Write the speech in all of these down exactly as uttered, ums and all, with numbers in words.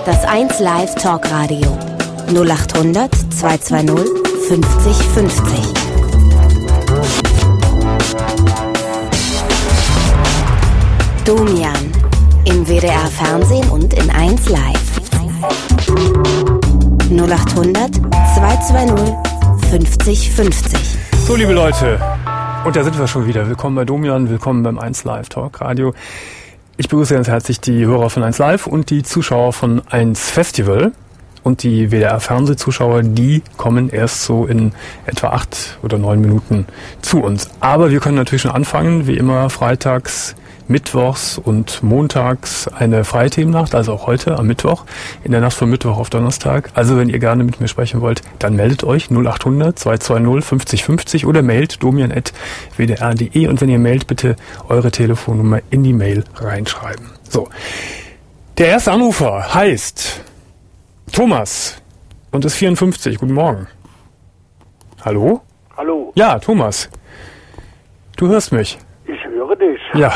Das eins Live Talkradio null acht hundert zweihundertzweißig fünfzig fünfzig. Domian im W D R Fernsehen und in eins Live. null acht hundert zweihundertzweißig fünfzig fünfzig. So, liebe Leute, und da sind wir schon wieder. Willkommen bei Domian, willkommen beim eins Live Talkradio. Ich begrüße ganz herzlich die Hörer von eins Live und die Zuschauer von eins Festival. Und die W D R-Fernsehzuschauer, die kommen erst so in etwa acht oder neun Minuten zu uns. Aber wir können natürlich schon anfangen, wie immer freitags, mittwochs und montags eine freie Themennacht, also auch heute am Mittwoch, in der Nacht von Mittwoch auf Donnerstag. Also wenn ihr gerne mit mir sprechen wollt, dann meldet euch null acht hundert zweihundertzweißig fünfzig fünfzig oder mailt domian at w d r punkt d e und wenn ihr mailt, bitte eure Telefonnummer in die Mail reinschreiben. So, der erste Anrufer heißt Thomas und ist vierundfünfzig. Guten Morgen. Hallo? Hallo. Ja, Thomas. Du hörst mich. Ich höre dich. Ja.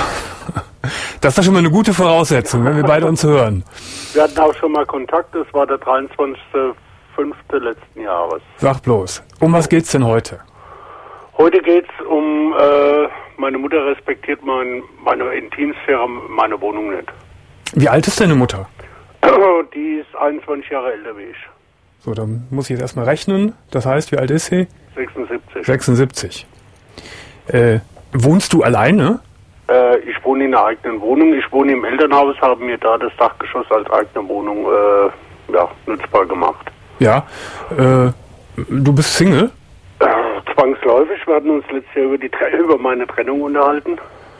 Das ist doch schon mal eine gute Voraussetzung, wenn wir beide uns hören. Wir hatten auch schon mal Kontakt, das war der dreiundzwanzigster fünfter letzten Jahres. Sag bloß, um was geht's denn heute? Heute geht's um, äh, meine Mutter respektiert mein, meine Intimsphäre, meine Wohnung nicht. Wie alt ist deine Mutter? Die ist einundzwanzig Jahre älter wie ich. So, dann muss ich jetzt erstmal rechnen. Das heißt, wie alt ist sie? sechsundsiebzig. sechsundsiebzig. Äh, wohnst du alleine? Äh, ich wohne in einer eigenen Wohnung. Ich wohne im Elternhaus, habe mir da das Dachgeschoss als eigene Wohnung äh, ja, nutzbar gemacht. Ja. Äh, du bist Single? Äh, zwangsläufig. Wir hatten uns letztes Jahr über, die, über meine Trennung unterhalten.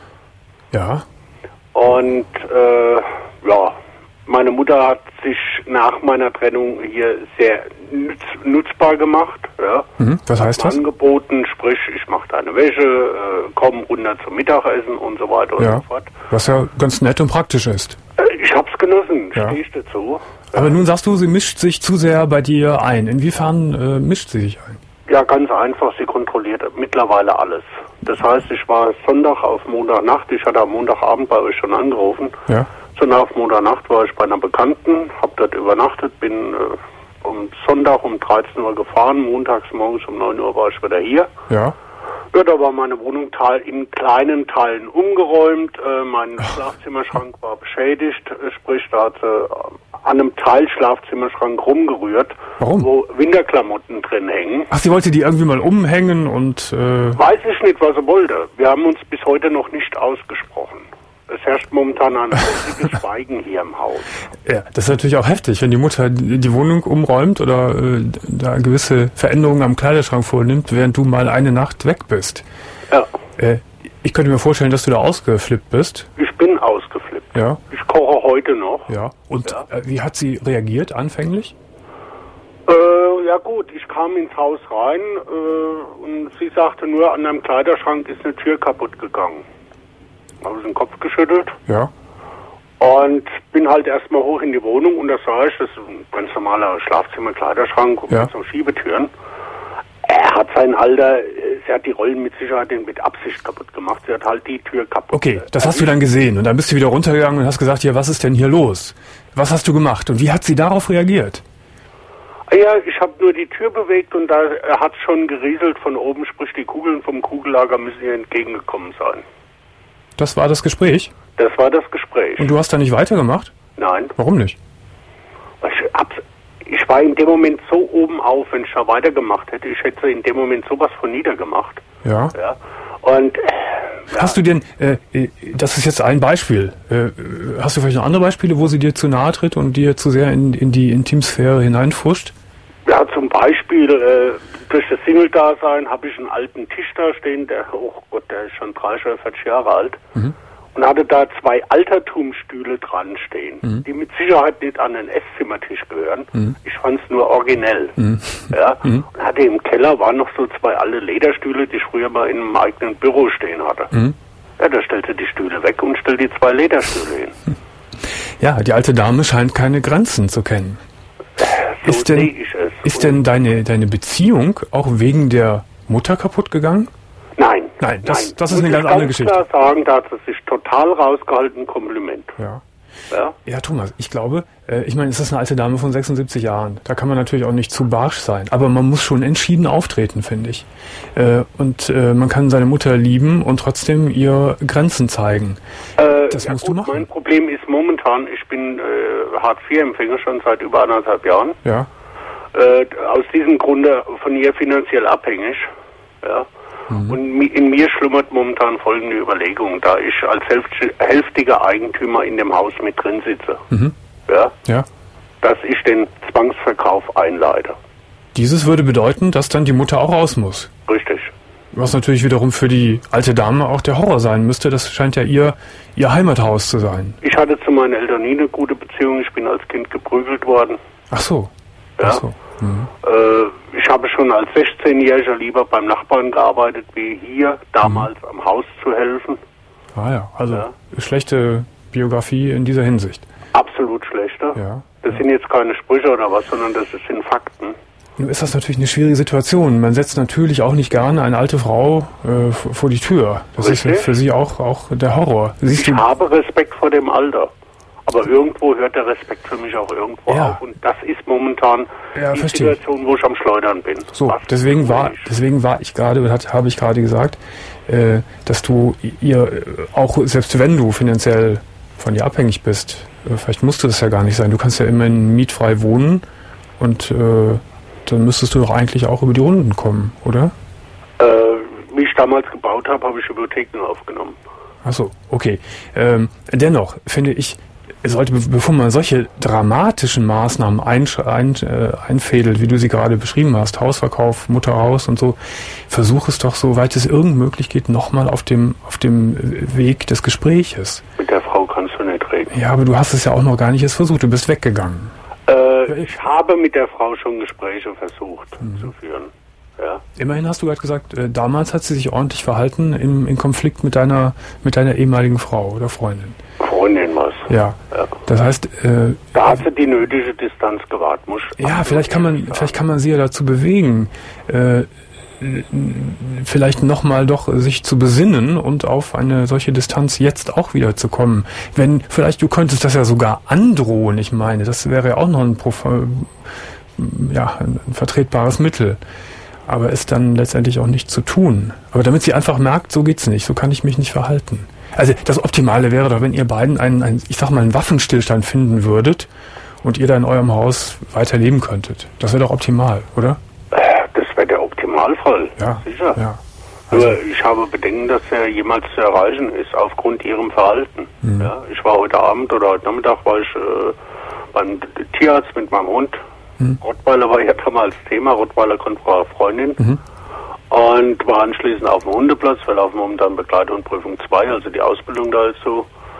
Ja. Und äh, ja, meine Mutter hat sich nach meiner Trennung hier sehr nutz, nutzbar gemacht. Ja. Mhm, was heißt das? Angeboten, sprich, ich mache deine Wäsche, äh, komm runter zum Mittagessen und so weiter ja. und so fort. Was ja ganz nett und praktisch ist. Äh, ich hab's genossen, ja. stehe ich dazu. Aber ja. Nun sagst du, sie mischt sich zu sehr bei dir ein. Inwiefern äh, mischt sie sich ein? Ja, ganz einfach, sie kontrolliert mittlerweile alles. Das heißt, ich war Sonntag auf Montagnacht, ich hatte am Montagabend bei euch schon angerufen. Ja. Sonntag auf Montagnacht war ich bei einer Bekannten, habe dort übernachtet, bin äh, um Sonntag um dreizehn Uhr gefahren, montags morgens um neun Uhr war ich wieder hier. Ja. Ja, da war meine Wohnung teil, in kleinen Teilen umgeräumt, äh, mein Schlafzimmerschrank war beschädigt, äh, sprich da hat sie äh, an einem Teil Schlafzimmerschrank rumgerührt, Warum? Wo Winterklamotten drin hängen. Ach, sie wollte die irgendwie mal umhängen und... Äh Weiß ich nicht, was sie wollte. Wir haben uns bis heute noch nicht ausgesprochen. Es herrscht momentan ein riesiges Schweigen hier im Haus. Ja, das ist natürlich auch heftig, wenn die Mutter die Wohnung umräumt oder äh, da gewisse Veränderungen am Kleiderschrank vornimmt, während du mal eine Nacht weg bist. Ja. Äh, ich könnte mir vorstellen, dass du da ausgeflippt bist. Ich bin ausgeflippt. Ja. Ich koche heute noch. Ja. Und ja. Äh, wie hat sie reagiert anfänglich? Äh, ja gut, ich kam ins Haus rein äh, und sie sagte nur, an einem Kleiderschrank ist eine Tür kaputt gegangen. Habe ich den Kopf geschüttelt. Ja. Und bin halt erstmal hoch in die Wohnung und da sah ich, das ist ein ganz normaler Schlafzimmer-Kleiderschrank ja. mit so Schiebetüren. Er hat sein Alter, sie hat die Rollen mit Sicherheit mit Absicht kaputt gemacht. Sie hat halt die Tür kaputt. Okay, das hast du dann gesehen und dann bist du wieder runtergegangen und hast gesagt, ja, was ist denn hier los? Was hast du gemacht und wie hat sie darauf reagiert? Ja, ich habe nur die Tür bewegt und da hat es schon gerieselt von oben, sprich die Kugeln vom Kugellager müssen ihr entgegengekommen sein. Das war das Gespräch? Das war das Gespräch. Und du hast da nicht weitergemacht? Nein. Warum nicht? Ich, hab, ich war in dem Moment so oben auf, wenn ich da weitergemacht hätte. Ich hätte in dem Moment sowas von niedergemacht. Ja. ja. Und äh, ja. Hast du denn, äh, das ist jetzt ein Beispiel, äh, hast du vielleicht noch andere Beispiele, wo sie dir zu nahe tritt und dir zu sehr in, in die Intimsphäre hineinfuscht? Ja, zum Beispiel äh, durch das Single-Dasein habe ich einen alten Tisch da stehen, der, oh Gott, der ist schon dreißig oder vierzig Jahre alt. Mhm. Und hatte da zwei Altertumsstühle dran stehen, mhm. die mit Sicherheit nicht an den Esszimmertisch gehören. Mhm. Ich fand es nur originell. Mhm. Ja? Mhm. Und hatte im Keller waren noch so zwei alte Lederstühle, die ich früher mal in einem eigenen Büro stehen hatte. Mhm. Ja, da stellte die Stühle weg und stellte die zwei Lederstühle hin. Ja, die alte Dame scheint keine Grenzen zu kennen. So ist denn, ich es. Ist denn deine, deine Beziehung auch wegen der Mutter kaputt gegangen? Nein. Nein, das, nein. das ist eine ganz andere Geschichte. Ich muss klar sagen, da hat sie sich total rausgehalten, Kompliment. Ja. Ja, ja Thomas, ich glaube, äh, ich meine, es ist eine alte Dame von sechsundsiebzig Jahren. Da kann man natürlich auch nicht zu barsch sein. Aber man muss schon entschieden auftreten, finde ich. Äh, und äh, man kann seine Mutter lieben und trotzdem ihr Grenzen zeigen. äh, Das ja musst gut, du machen. mein Problem ist momentan, ich bin äh, Hartz vier Empfänger schon seit über anderthalb Jahren. Ja. Äh, aus diesem Grunde von ihr finanziell abhängig. Ja. Mhm. Und mi- in mir schlummert momentan folgende Überlegung, da ich als hälft- hälftiger Eigentümer in dem Haus mit drin sitze. Mhm. Ja, Ja. dass ich den Zwangsverkauf einleite. Dieses würde bedeuten, dass dann die Mutter auch raus muss. Richtig. Was natürlich wiederum für die alte Dame auch der Horror sein müsste. Das scheint ja ihr, ihr Heimathaus zu sein. Ich hatte zu meinen Eltern nie eine gute Beziehung. Ich bin als Kind geprügelt worden. Ach so. Ja. Ach so. Mhm. Äh, ich habe schon als sechzehnjähriger lieber beim Nachbarn gearbeitet, wie hier damals am Haus zu helfen. Ah ja, also Ja. schlechte Biografie in dieser Hinsicht. Absolut schlechter. Ja. Das sind jetzt keine Sprüche oder was, sondern das sind Fakten. Nun ist das natürlich eine schwierige Situation. Man setzt natürlich auch nicht gerne eine alte Frau äh, v- vor die Tür. Das ist ja Richtig. für sie auch, auch der Horror. Siehst Ich du? habe Respekt vor dem Alter. Aber irgendwo hört der Respekt für mich auch irgendwo Ja. auf. Und das ist momentan Ja, die verstehe. Situation, wo ich am Schleudern bin. So, Was deswegen tue war, ich? deswegen war ich gerade, oder hat- habe ich gerade gesagt, äh, dass du ihr äh, auch, selbst wenn du finanziell von ihr abhängig bist, äh, vielleicht musste das ja gar nicht sein. Du kannst ja immerhin mietfrei wohnen und äh, dann müsstest du doch eigentlich auch über die Runden kommen, oder? Äh, wie ich damals gebaut habe, habe ich Hypotheken aufgenommen. Ach so, okay. Ähm, dennoch finde ich, es sollte, be- bevor man solche dramatischen Maßnahmen einsch- ein, äh, einfädelt, wie du sie gerade beschrieben hast, Hausverkauf, Mutter raus und so, versuch es doch, soweit es irgend möglich geht, nochmal auf dem, auf dem Weg des Gespräches. Mit der Frau kannst du nicht reden. Ja, aber du hast es ja auch noch gar nicht erst versucht, du bist weggegangen. Äh, ich habe mit der Frau schon Gespräche versucht Mhm. zu führen. Ja. Immerhin hast du gerade gesagt, äh, damals hat sie sich ordentlich verhalten im, im Konflikt mit deiner, mit deiner ehemaligen Frau oder Freundin. Freundin was. Ja. Ja. Das heißt, äh, Da hat sie die nötige Distanz gewahrt. Muss ich ja, absolut vielleicht kann man, ehrlich sagen. vielleicht kann man sie ja dazu bewegen, äh, vielleicht nochmal doch sich zu besinnen und auf eine solche Distanz jetzt auch wieder zu kommen. Wenn, vielleicht du könntest das ja sogar androhen, ich meine, das wäre ja auch noch ein, Prof ja, ein, ein vertretbares Mittel. Aber ist dann letztendlich auch nicht zu tun. Aber damit sie einfach merkt, so geht's nicht, so kann ich mich nicht verhalten. Also das Optimale wäre doch, wenn ihr beiden einen, einen, ich sag mal, einen Waffenstillstand finden würdet und ihr da in eurem Haus weiter leben könntet. Das wäre doch optimal, oder? Das wäre der Optimalfall. Ja, Sicher. ja. Nur ich habe Bedenken, dass er jemals zu erreichen ist, aufgrund ihrem Verhalten. Mhm. Ja, ich war heute Abend oder heute Nachmittag war ich äh, beim Tierarzt mit meinem Hund. Mhm. Rottweiler war ja damals Thema, Rottweiler kommt Frau Freundin. Mhm. Und war anschließend auf dem Hundeplatz, wir laufen momentan Begleithundprüfung zwei, also die Ausbildung dazu.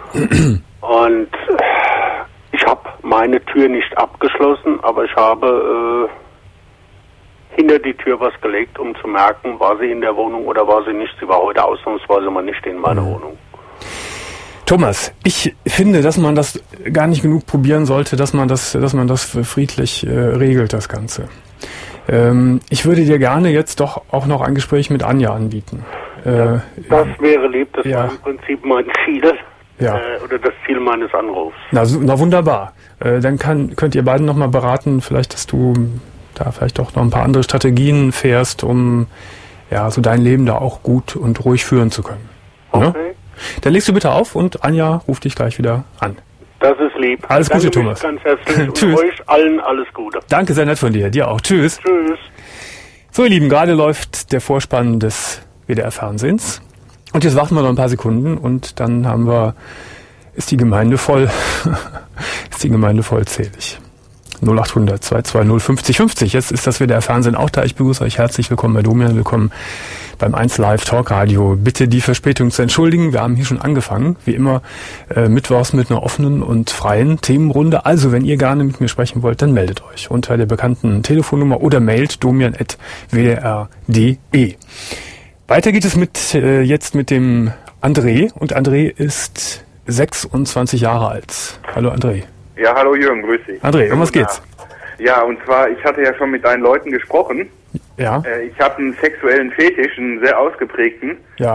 Und ich habe meine Tür nicht abgeschlossen, aber ich habe äh, hinter die Tür was gelegt, um zu merken, war sie in der Wohnung oder war sie nicht. Sie war heute ausnahmsweise mal nicht in meiner Mhm. Wohnung. Thomas, ich finde, dass man das gar nicht genug probieren sollte, dass man das, dass man das friedlich äh, regelt, das Ganze. Ähm, ich würde dir gerne jetzt doch auch noch ein Gespräch mit Anja anbieten. Äh, Das wäre lieb, das Ja. war im Prinzip mein Ziel Ja. äh, oder das Ziel meines Anrufs. Na, su- na wunderbar. Äh, dann kann, könnt ihr beiden nochmal beraten, vielleicht, dass du da vielleicht doch noch ein paar andere Strategien fährst, um ja so dein Leben da auch gut und ruhig führen zu können. Ne? Okay, Dann legst du bitte auf und Anja ruft dich gleich wieder an. das ist lieb. Alles Gute, Danke mich Thomas. Ganz herzlich und Tschüss. euch allen alles Gute. Danke, sehr nett von dir. Dir auch. Tschüss. Tschüss. So, ihr Lieben, gerade läuft der Vorspann des W D R-Fernsehens. Und jetzt warten wir noch ein paar Sekunden und dann haben wir, ist die Gemeinde voll, ist die Gemeinde vollzählig. null acht hundert zwei zwei null fünfzig fünfzig. Jetzt ist das W D R-Fernsehen auch da. Ich begrüße euch herzlich. Willkommen bei Domian. Willkommen beim eins Live Talk Radio. Bitte die Verspätung zu entschuldigen. Wir haben hier schon angefangen. Wie immer, äh, mittwochs mit einer offenen und freien Themenrunde. Also, wenn ihr gerne mit mir sprechen wollt, dann meldet euch unter der bekannten Telefonnummer oder mailt domian at w d r punkt d e. Weiter geht es mit, äh, jetzt mit dem André. Und André ist sechsundzwanzig Jahre alt. Hallo André. Ja, hallo Jürgen, grüß dich. André, um was geht's? Ja, und zwar, ich hatte ja schon mit deinen Leuten gesprochen. Ja, Äh, ich habe einen sexuellen Fetisch, einen sehr ausgeprägten. ja.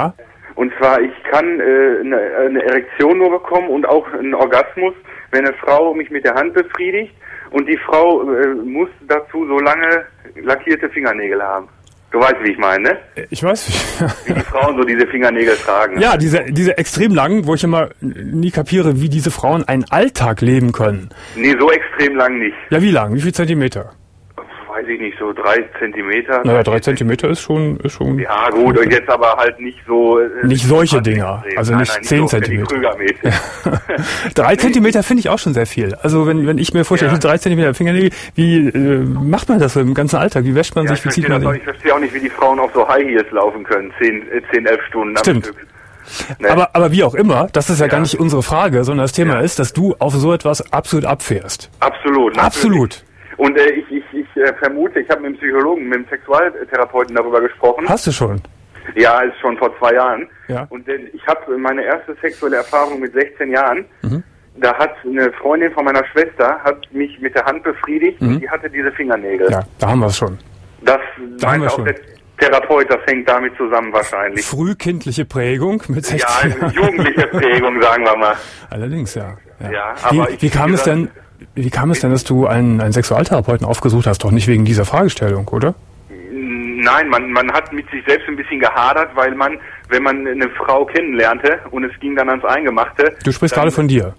Und zwar, ich kann äh, eine, eine Erektion nur bekommen und auch einen Orgasmus, wenn eine Frau mich mit der Hand befriedigt und die Frau äh, muss dazu so lange lackierte Fingernägel haben. Du weißt, wie ich meine, ne? Ich weiß. Wie die Frauen so diese Fingernägel tragen. Ja, diese, diese extrem langen, wo ich immer nie kapiere, wie diese Frauen einen Alltag leben können. Nee, so extrem lang nicht. Ja, wie lang? Wie viel Zentimeter? Weiß ich nicht, so drei Zentimeter. Naja, drei Zentimeter ist schon, ist schon. Ja, gut, und jetzt aber halt nicht so. Äh, nicht solche Dinger. Also nicht nein, zehn so Zentimeter. Ja. Drei Zentimeter finde ich auch schon sehr viel. Also wenn, wenn ich mir vorstelle, Ja. drei Zentimeter Fingernägel, wie äh, macht man das so im ganzen Alltag? Wie wäscht man Ja, sich? ich, Wie zieht verstehe man das auch, sich? ich verstehe auch nicht, wie die Frauen auf so High Heels laufen können. Zehn, äh, zehn elf Stunden am Stimmt. Stück. Ne? Aber, aber wie auch immer, das ist ja, Ja. gar nicht unsere Frage, sondern das Thema Ja. ist, dass du auf so etwas absolut abfährst. Absolut. natürlich. Absolut. Und äh, ich, ich, ich äh, vermute, ich habe mit dem Psychologen, mit dem Sexualtherapeuten darüber gesprochen. Hast du schon? Ja, ist schon vor zwei Jahren. Ja. Und äh, ich habe meine erste sexuelle Erfahrung mit sechzehn Jahren. Mhm. Da hat eine Freundin von meiner Schwester hat mich mit der Hand befriedigt und die hatte diese Fingernägel. Ja, da haben wir es schon. Das Da haben wir meinte auch schon. der Therapeut, das hängt damit zusammen wahrscheinlich. Frühkindliche Prägung mit Ja, sechzehn Jahren. jugendliche Prägung, sagen wir mal. Allerdings, ja. ja. Ja, aber wie, ich- wie kam wie es gesagt- denn, wie kam es denn, dass du einen, einen Sexualtherapeuten aufgesucht hast? Doch nicht wegen dieser Fragestellung, oder? Nein, man, man hat mit sich selbst ein bisschen gehadert, weil man, wenn man eine Frau kennenlernte und es ging dann ans Eingemachte. Du sprichst dann- gerade von dir.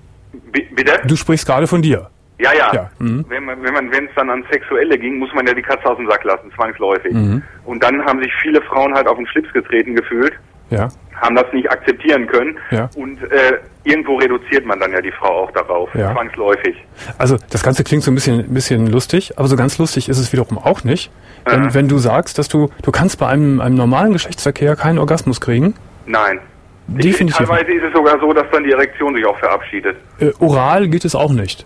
B- Bitte? Du sprichst gerade von dir. Ja, ja. Ja, mhm. Wenn man, wenn man, wenn es dann ans Sexuelle ging, muss man ja die Katze aus dem Sack lassen, zwangsläufig. Mhm. Und dann haben sich viele Frauen halt auf den Schlips getreten gefühlt, Ja. haben das nicht akzeptieren können. Ja. Und äh, irgendwo reduziert man dann ja die Frau auch darauf, Ja. zwangsläufig. Also das Ganze klingt so ein bisschen, ein bisschen lustig, aber so ganz lustig ist es wiederum auch nicht. Wenn, Aha. wenn du sagst, dass du, du kannst bei einem, einem normalen Geschlechtsverkehr keinen Orgasmus kriegen. Nein. Definitiv. Teilweise ist es sogar so, dass dann die Erektion sich auch verabschiedet. Äh, oral geht es auch nicht.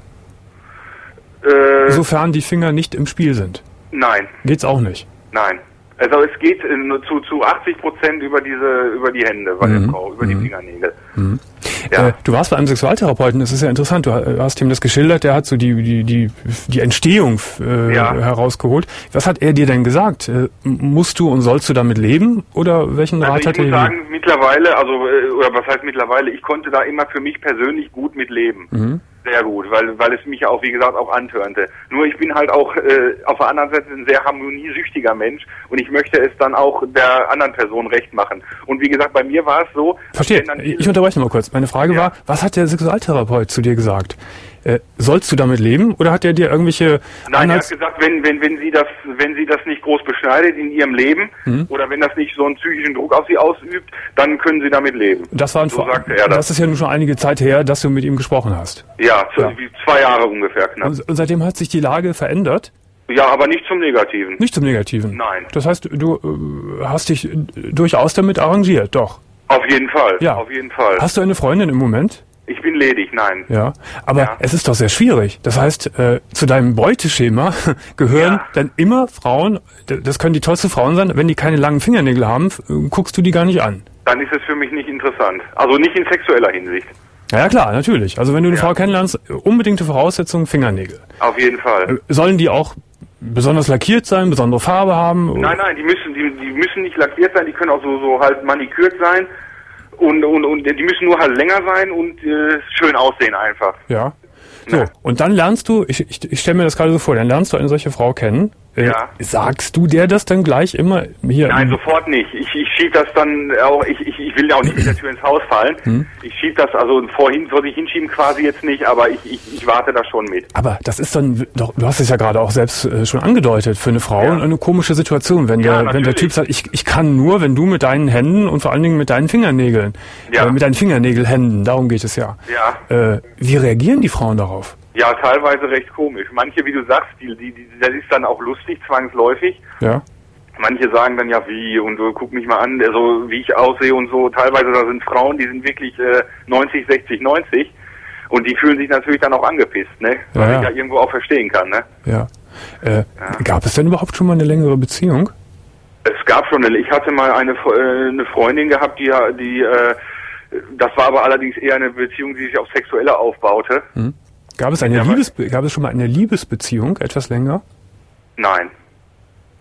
Äh, Sofern die Finger nicht im Spiel sind. nein, Geht's auch nicht. nein. Also es geht äh, nur zu, zu achtzig Prozent über diese, über die Hände bei Mhm. der Frau, über die Fingernägel. Ja. Äh, du warst bei einem Sexualtherapeuten, das ist ja interessant, du ha- hast ihm das geschildert, der hat so die, die, die, die Entstehung äh, Ja. herausgeholt. Was hat er dir denn gesagt? Äh, m- musst du und sollst du damit leben? Oder welchen Also Rat ich hat er muss dir? sagen, mittlerweile, also äh, oder was heißt mittlerweile, ich konnte da immer für mich persönlich gut mit leben. Mhm. Sehr gut, weil weil es mich ja auch, wie gesagt, auch antörnte. Nur ich bin halt auch äh, auf der anderen Seite ein sehr harmoniesüchtiger Mensch und ich möchte es dann auch der anderen Person recht machen. Und wie gesagt, bei mir war es so... Verstehe, wenn dann ich viele- unterbreche noch mal kurz. Meine Frage Ja. war, was hat der Sexualtherapeut zu dir gesagt? Äh, sollst du damit leben oder hat er dir irgendwelche Nein, er hat Anhalts- gesagt, wenn, wenn, wenn sie das, wenn sie das nicht groß beschneidet in ihrem Leben Mhm. oder wenn das nicht so einen psychischen Druck auf sie ausübt, dann können sie damit leben. Das, war ein so Vor- sagte er das. das ist ja nun schon einige Zeit her, dass du mit ihm gesprochen hast. Ja, zu, Ja. wie zwei Jahre ungefähr knapp. Und, und seitdem hat sich die Lage verändert? Ja, aber nicht zum Negativen. Nicht zum Negativen? Nein. Das heißt, du äh, hast dich äh, durchaus damit arrangiert, doch? Auf jeden Fall. Ja. Auf jeden Fall. Hast du eine Freundin im Moment? Ich bin ledig, nein. Ja, aber Ja. es ist doch sehr schwierig. Das heißt, äh, zu deinem Beuteschema gehören Ja. dann immer Frauen, d- das können die tollsten Frauen sein, wenn die keine langen Fingernägel haben, f- äh, guckst du die gar nicht an. Dann ist es für mich nicht interessant. Also nicht in sexueller Hinsicht. Ja, ja klar, natürlich. Also wenn du eine Ja. Frau kennenlernst, äh, unbedingte Voraussetzung, Fingernägel. Auf jeden Fall. Äh, Sollen die auch besonders lackiert sein, besondere Farbe haben? Nein, nein, die müssen, die, die müssen nicht lackiert sein, die können auch so, so halt manikürt sein. Und, und, und die müssen nur halt länger sein und äh, schön aussehen einfach. Ja. So, Ja. und dann lernst du, ich, ich, ich stelle mir das gerade so vor, dann lernst du eine solche Frau kennen. Äh, Ja. Sagst du der das dann gleich immer hier? Nein, sofort nicht. Ich, ich schieb das dann auch, ich, ich, ich will ja auch nicht mit der Tür ins Haus fallen. Hm. Ich schieb das, also vorhin soll ich hinschieben quasi jetzt nicht, aber ich, ich, ich warte da schon mit. Aber das ist dann, doch, du hast es ja gerade auch selbst äh, schon angedeutet, für eine Frau Ja. eine komische Situation, wenn Ja, der, wenn der natürlich. Typ sagt, ich, ich kann nur, wenn du mit deinen Händen und vor allen Dingen mit deinen Fingernägeln, Ja. äh, mit deinen Fingernägelhänden, darum geht es ja. Ja. Äh, wie reagieren die Frauen darauf? Ja, teilweise recht komisch. Manche, wie du sagst, die, die, die, das ist dann auch lustig, zwangsläufig. Ja. Manche sagen dann ja wie und äh, guck mich mal an, also wie ich aussehe und so. Teilweise da sind Frauen, die sind wirklich äh, neunzig, sechzig, neunzig und die fühlen sich natürlich dann auch angepisst, ne? Was Ja, ja. ich ja irgendwo auch verstehen kann, ne? Ja. Äh, Gab es denn überhaupt schon mal eine längere Beziehung? Es gab schon eine, ich hatte mal eine, Fre- äh, eine Freundin gehabt, die, die äh, das war aber allerdings eher eine Beziehung, die sich auf Sexuelle aufbaute. Hm? Gab es eine Ja, aber- Liebesbe gab es schon mal eine Liebesbeziehung, etwas länger? Nein.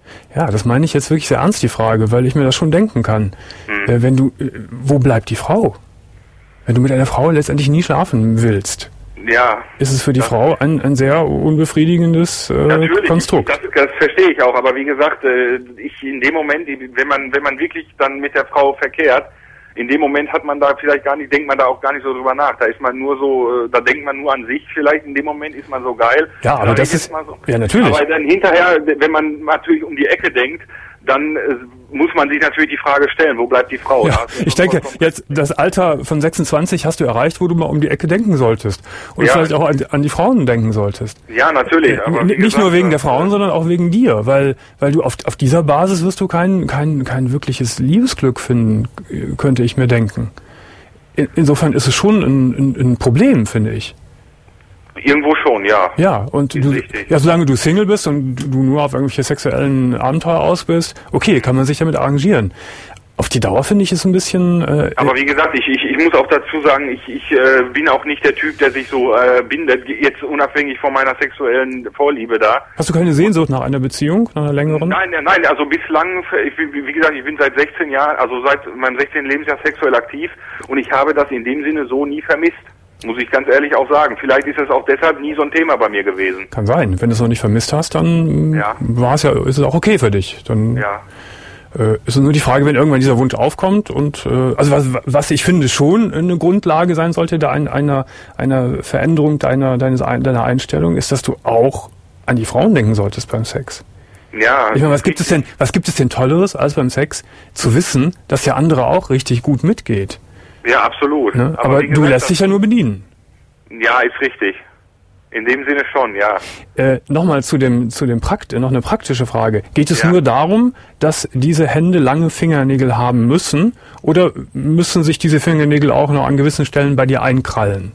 Ja, das meine ich jetzt wirklich sehr ernst, die Frage, weil ich mir das schon denken kann. Hm. Äh, wenn du, äh, wo bleibt die Frau? Wenn du mit einer Frau letztendlich nie schlafen willst, ja, ist es für die Frau ein, ein sehr unbefriedigendes äh, natürlich, Konstrukt. Das, das verstehe ich auch, aber wie gesagt, äh, ich in dem Moment, wenn man wenn man wirklich dann mit der Frau verkehrt, in dem Moment hat man da vielleicht gar nicht, denkt man da auch gar nicht so drüber nach. Da ist man nur so, da denkt man nur an sich vielleicht, in dem Moment ist man so geil. Ja, aber das ist, so. Ja, natürlich. Aber dann hinterher, wenn man natürlich um die Ecke denkt, dann äh, muss man sich natürlich die Frage stellen, wo bleibt die Frau? Ja, ich denke, jetzt das Alter von sechsundzwanzig hast du erreicht, wo du mal um die Ecke denken solltest. Und ja, vielleicht auch an, an die Frauen denken solltest. Ja, natürlich. Aber N- nicht gesagt, nur wegen der Frauen, sondern auch wegen dir, weil weil du auf, auf dieser Basis wirst du kein, kein, kein wirkliches Liebesglück finden, könnte ich mir denken. In, insofern ist es schon ein, ein, ein Problem, finde ich. Irgendwo schon, ja. Ja, und du, ja, solange du Single bist und du nur auf irgendwelche sexuellen Abenteuer aus bist, okay, kann man sich damit arrangieren. Auf die Dauer finde ich es ein bisschen... Äh, Aber wie gesagt, ich, ich, ich muss auch dazu sagen, ich, ich äh, bin auch nicht der Typ, der sich so äh, bindet, jetzt unabhängig von meiner sexuellen Vorliebe da. Hast du keine Sehnsucht nach einer Beziehung, nach einer längeren? Nein, nein, also bislang, ich, wie gesagt, ich bin seit sechzehn Jahren, also seit meinem sechzehnten Lebensjahr sexuell aktiv und ich habe das in dem Sinne so nie vermisst. Muss ich ganz ehrlich auch sagen. Vielleicht ist es auch deshalb nie so ein Thema bei mir gewesen. Kann sein. Wenn du es noch nicht vermisst hast, dann ja. war es ja, ist es auch okay für dich. Dann ja. äh, ist es nur die Frage, wenn irgendwann dieser Wunsch aufkommt und äh, also was, was ich finde schon eine Grundlage sein sollte, da ein, einer einer Veränderung deiner deines deiner Einstellung ist, dass du auch an die Frauen denken solltest beim Sex. Ja. Ich meine, was gibt es denn, was gibt es denn Tolleres als beim Sex zu wissen, dass der andere auch richtig gut mitgeht? Ja, absolut. Ne? Aber, Aber gesagt, du lässt dich ja nur bedienen. Ja, ist richtig. In dem Sinne schon, ja. Äh, Nochmal zu dem, zu dem Prakt, noch eine praktische Frage. Geht es ja. nur darum, dass diese Hände lange Fingernägel haben müssen, oder müssen sich diese Fingernägel auch noch an gewissen Stellen bei dir einkrallen?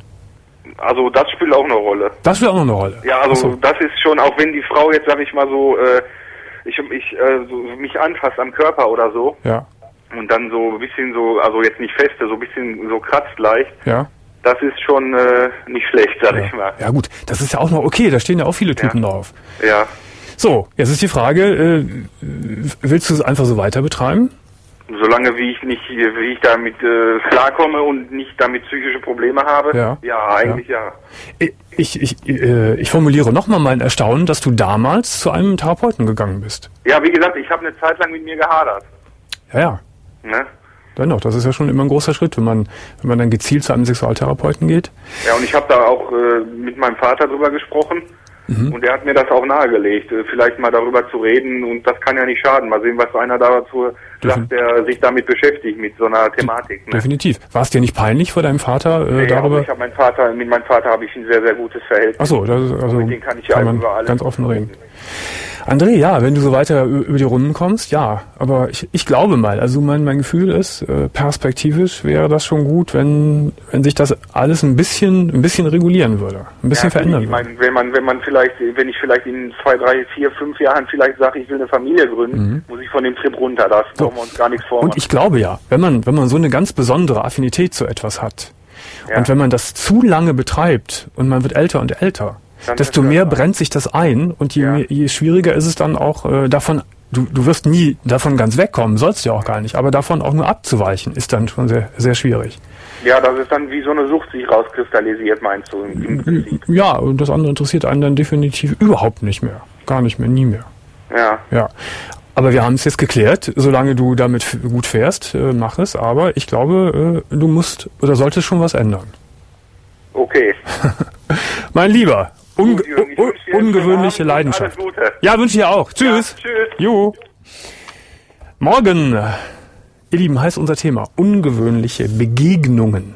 Also das spielt auch eine Rolle. Das spielt auch noch eine Rolle? Ja, also so. Das ist schon, auch wenn die Frau jetzt, sag ich mal so, äh, ich, ich äh, so, mich anfasst am Körper oder so. Ja. Und dann so ein bisschen so, also jetzt nicht feste, so ein bisschen so kratzt leicht. Ja. Das ist schon äh, nicht schlecht, sag ja. ich mal. Ja gut, das ist ja auch noch okay, da stehen ja auch viele Typen ja. drauf. Ja. So, jetzt ist die Frage, äh, willst du es einfach so weiter betreiben? Solange wie ich nicht, wie ich damit äh, klarkomme und nicht damit psychische Probleme habe, ja, ja eigentlich ja. ja. Ich, ich, äh, ich formuliere nochmal mein Erstaunen, dass du damals zu einem Therapeuten gegangen bist. Ja, wie gesagt, ich habe eine Zeit lang mit mir gehadert. Ja, ja. Ne? Dennoch, das ist ja schon immer ein großer Schritt, wenn man, wenn man dann gezielt zu einem Sexualtherapeuten geht. Ja, und ich habe da auch äh, mit meinem Vater drüber gesprochen. Mhm. Und er hat mir das auch nahegelegt, vielleicht mal darüber zu reden, und das kann ja nicht schaden. Mal sehen, was einer dazu sagt, der sich damit beschäftigt, mit so einer Thematik. Ne? Definitiv. War es dir nicht peinlich vor deinem Vater äh, nee, darüber? Also ich habe meinen Vater, mit meinem Vater habe ich ein sehr, sehr gutes Verhältnis. Ach so, das ist, also mit dem kann ich kann ja man über alles ganz offen reden. André, ja, wenn du so weiter über die Runden kommst, ja, aber ich, ich glaube mal, also mein, mein Gefühl ist, äh, perspektivisch wäre das schon gut, wenn, wenn sich das alles ein bisschen, ein bisschen regulieren würde, ein bisschen ja, verändern ich würde. Meine, wenn man, wenn man vielleicht, wenn ich vielleicht in zwei, drei, vier, fünf Jahren vielleicht sage, ich will eine Familie gründen, mhm. muss ich von dem Trip runter, da so. brauchen wir uns gar nichts vormachen. Und ich glaube ja, wenn man, wenn man so eine ganz besondere Affinität zu etwas hat, ja. und wenn man das zu lange betreibt und man wird älter und älter, dann desto mehr brennt sich das ein, und je, ja. mehr, je schwieriger ist es dann auch äh, davon, du, du wirst nie davon ganz wegkommen, sollst du ja auch gar nicht, aber davon auch nur abzuweichen, ist dann schon sehr, sehr schwierig. Ja, das ist dann wie so eine Sucht sich rauskristallisiert, meinst du, im Prinzip. Ja, und das andere interessiert einen dann definitiv überhaupt nicht mehr. Gar nicht mehr, nie mehr. Ja. Ja. Aber wir haben es jetzt geklärt, solange du damit f- gut fährst, äh, mach es, aber ich glaube, äh, du musst oder solltest schon was ändern. Okay. Mein Lieber, unge- Gut, Jürgen, ich wünsche dir ungewöhnliche Abend, Leidenschaft. alles Gute. Ja, wünsche ich dir auch. Tschüss. Ja, tschüss. Jo. Morgen, ihr Lieben, heißt unser Thema ungewöhnliche Begegnungen.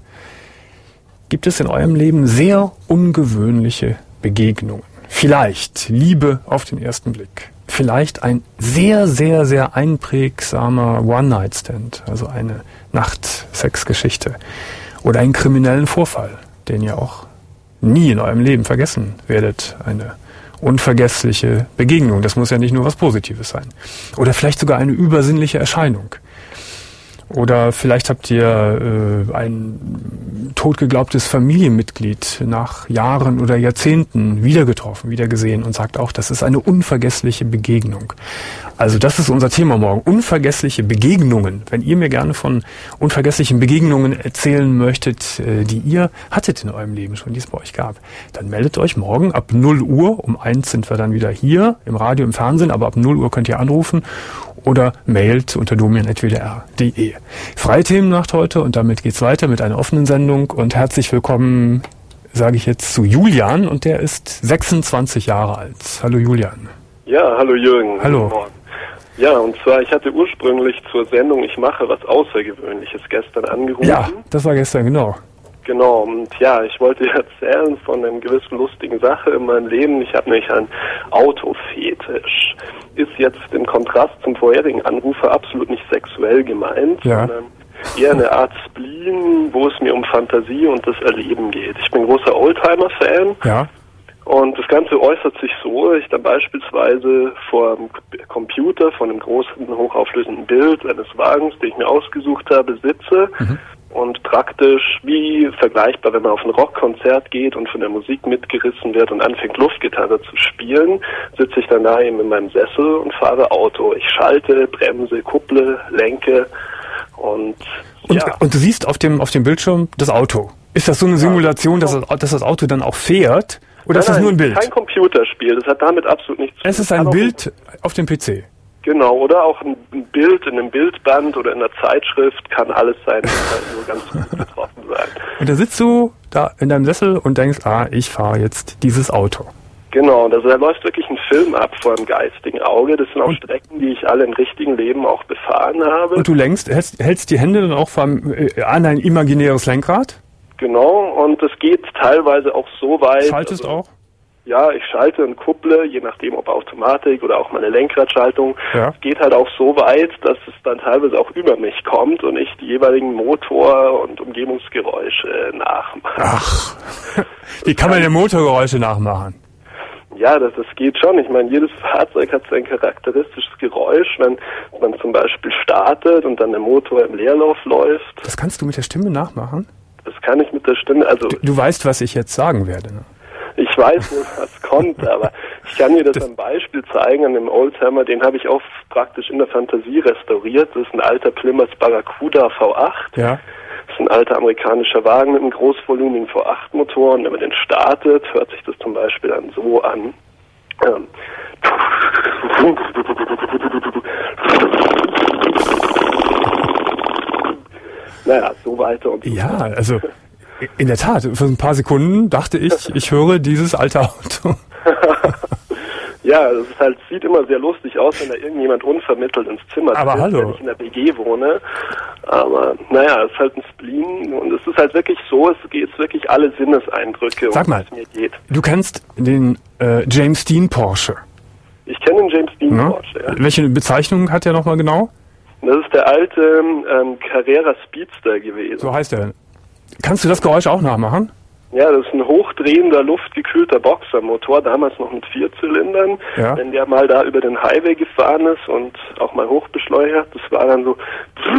Gibt es in eurem Leben sehr ungewöhnliche Begegnungen? Vielleicht Liebe auf den ersten Blick. Vielleicht ein sehr, sehr, sehr einprägsamer One-Night-Stand, also eine Nacht-Sex-Geschichte. Oder einen kriminellen Vorfall, den ihr auch nie in eurem Leben vergessen werdet. Eine unvergessliche Begegnung. Das muss ja nicht nur was Positives sein. Oder vielleicht sogar eine übersinnliche Erscheinung. Oder vielleicht habt ihr äh, ein totgeglaubtes Familienmitglied nach Jahren oder Jahrzehnten wieder getroffen, wieder gesehen und sagt auch, das ist eine unvergessliche Begegnung. Also das ist unser Thema morgen, unvergessliche Begegnungen. Wenn ihr mir gerne von unvergesslichen Begegnungen erzählen möchtet, äh, die ihr hattet in eurem Leben schon, die es bei euch gab, dann meldet euch morgen ab null Uhr. Um eins sind wir dann wieder hier im Radio, im Fernsehen, aber ab null Uhr könnt ihr anrufen oder mailt unter domian at w d r punkt d e. Freie Themennacht heute und damit geht's weiter mit einer offenen Sendung und herzlich willkommen, sage ich jetzt, zu Julian und der ist sechsundzwanzig Jahre alt. Hallo Julian. Ja, hallo Jürgen. Hallo. Ja, und zwar, ich hatte ursprünglich zur Sendung Ich mache was Außergewöhnliches gestern angerufen. Ja, das war gestern, genau. Genau, und ja, ich wollte erzählen von einer gewissen lustigen Sache in meinem Leben. Ich habe nämlich einen Autofetisch. Ist jetzt im Kontrast zum vorherigen Anrufer absolut nicht sexuell gemeint, ja. sondern eher eine Art Spleen, wo es mir um Fantasie und das Erleben geht. Ich bin großer Oldtimer-Fan. Ja. Und das Ganze äußert sich so, ich da beispielsweise vor dem Computer, vor einem großen, hochauflösenden Bild eines Wagens, den ich mir ausgesucht habe, sitze mhm. und praktisch wie vergleichbar, wenn man auf ein Rockkonzert geht und von der Musik mitgerissen wird und anfängt Luftgitarre zu spielen, sitze ich danach eben in meinem Sessel und fahre Auto. Ich schalte, bremse, kupple, lenke und und, ja. und du siehst auf dem, auf dem Bildschirm das Auto. Ist das so eine Simulation, dass das, dass das Auto dann auch fährt? Oder nein, ist das nein, nur ein Bild? Kein Computerspiel, das hat damit absolut nichts zu tun. Es ist ein Bild auf dem P C. Genau, oder auch ein Bild in einem Bildband oder in einer Zeitschrift, kann alles sein, kann halt nur ganz gut betroffen sein. Und da sitzt du da in deinem Sessel und denkst, ah, ich fahre jetzt dieses Auto. Genau, also da läuft wirklich ein Film ab vor dem geistigen Auge. Das sind auch und Strecken, die ich alle im richtigen Leben auch befahren habe. Und du lenkst, hältst, hältst die Hände dann auch vom, äh, an ein imaginäres Lenkrad? Genau, und es geht teilweise auch so weit. Schaltest also, auch? Ja, ich schalte und kupple, je nachdem ob Automatik oder auch meine Lenkradschaltung. Ja. Es geht halt auch so weit, dass es dann teilweise auch über mich kommt und ich die jeweiligen Motor- und Umgebungsgeräusche nachmache. Ach, wie kann man denn Motorgeräusche nachmachen? Ja, das, das geht schon. Ich meine, jedes Fahrzeug hat sein charakteristisches Geräusch, wenn man zum Beispiel startet und dann der Motor im Leerlauf läuft. Das kannst du mit der Stimme nachmachen? Das kann ich mit der Stimme, also... Du, du weißt, was ich jetzt sagen werde, ne? Ich weiß nicht, was kommt, aber ich kann dir das, das am Beispiel zeigen, an dem Oldtimer, den habe ich auch praktisch in der Fantasie restauriert. Das ist ein alter Plymouth Barracuda V acht. Ja. Das ist ein alter amerikanischer Wagen mit einem großvolumigen V acht Motor und wenn man den startet, hört sich das zum Beispiel dann so an. Ähm. Naja, so weiter und so Ja, also in der Tat, für ein paar Sekunden dachte ich, ich höre dieses alte Auto. Ja, das ist halt, sieht immer sehr lustig aus, wenn da irgendjemand unvermittelt ins Zimmer Aber tritt, hallo. wenn ich in der W G wohne. Aber naja, es ist halt ein Spleen und es ist halt wirklich so, es geht wirklich alle Sinneseindrücke, Sag um mal, es mir geht. Du kennst den äh, James Dean Porsche. Ich kenne den James Dean Ne? Porsche, ja. Welche Bezeichnung hat der nochmal genau? Das ist der alte ähm, Carrera Speedster gewesen. So heißt er. Kannst du das Geräusch auch nachmachen? Ja, das ist ein hochdrehender, luftgekühlter Boxermotor, damals noch mit vier Zylindern. Ja. Wenn der mal da über den Highway gefahren ist und auch mal hochbeschleudert, das war dann so...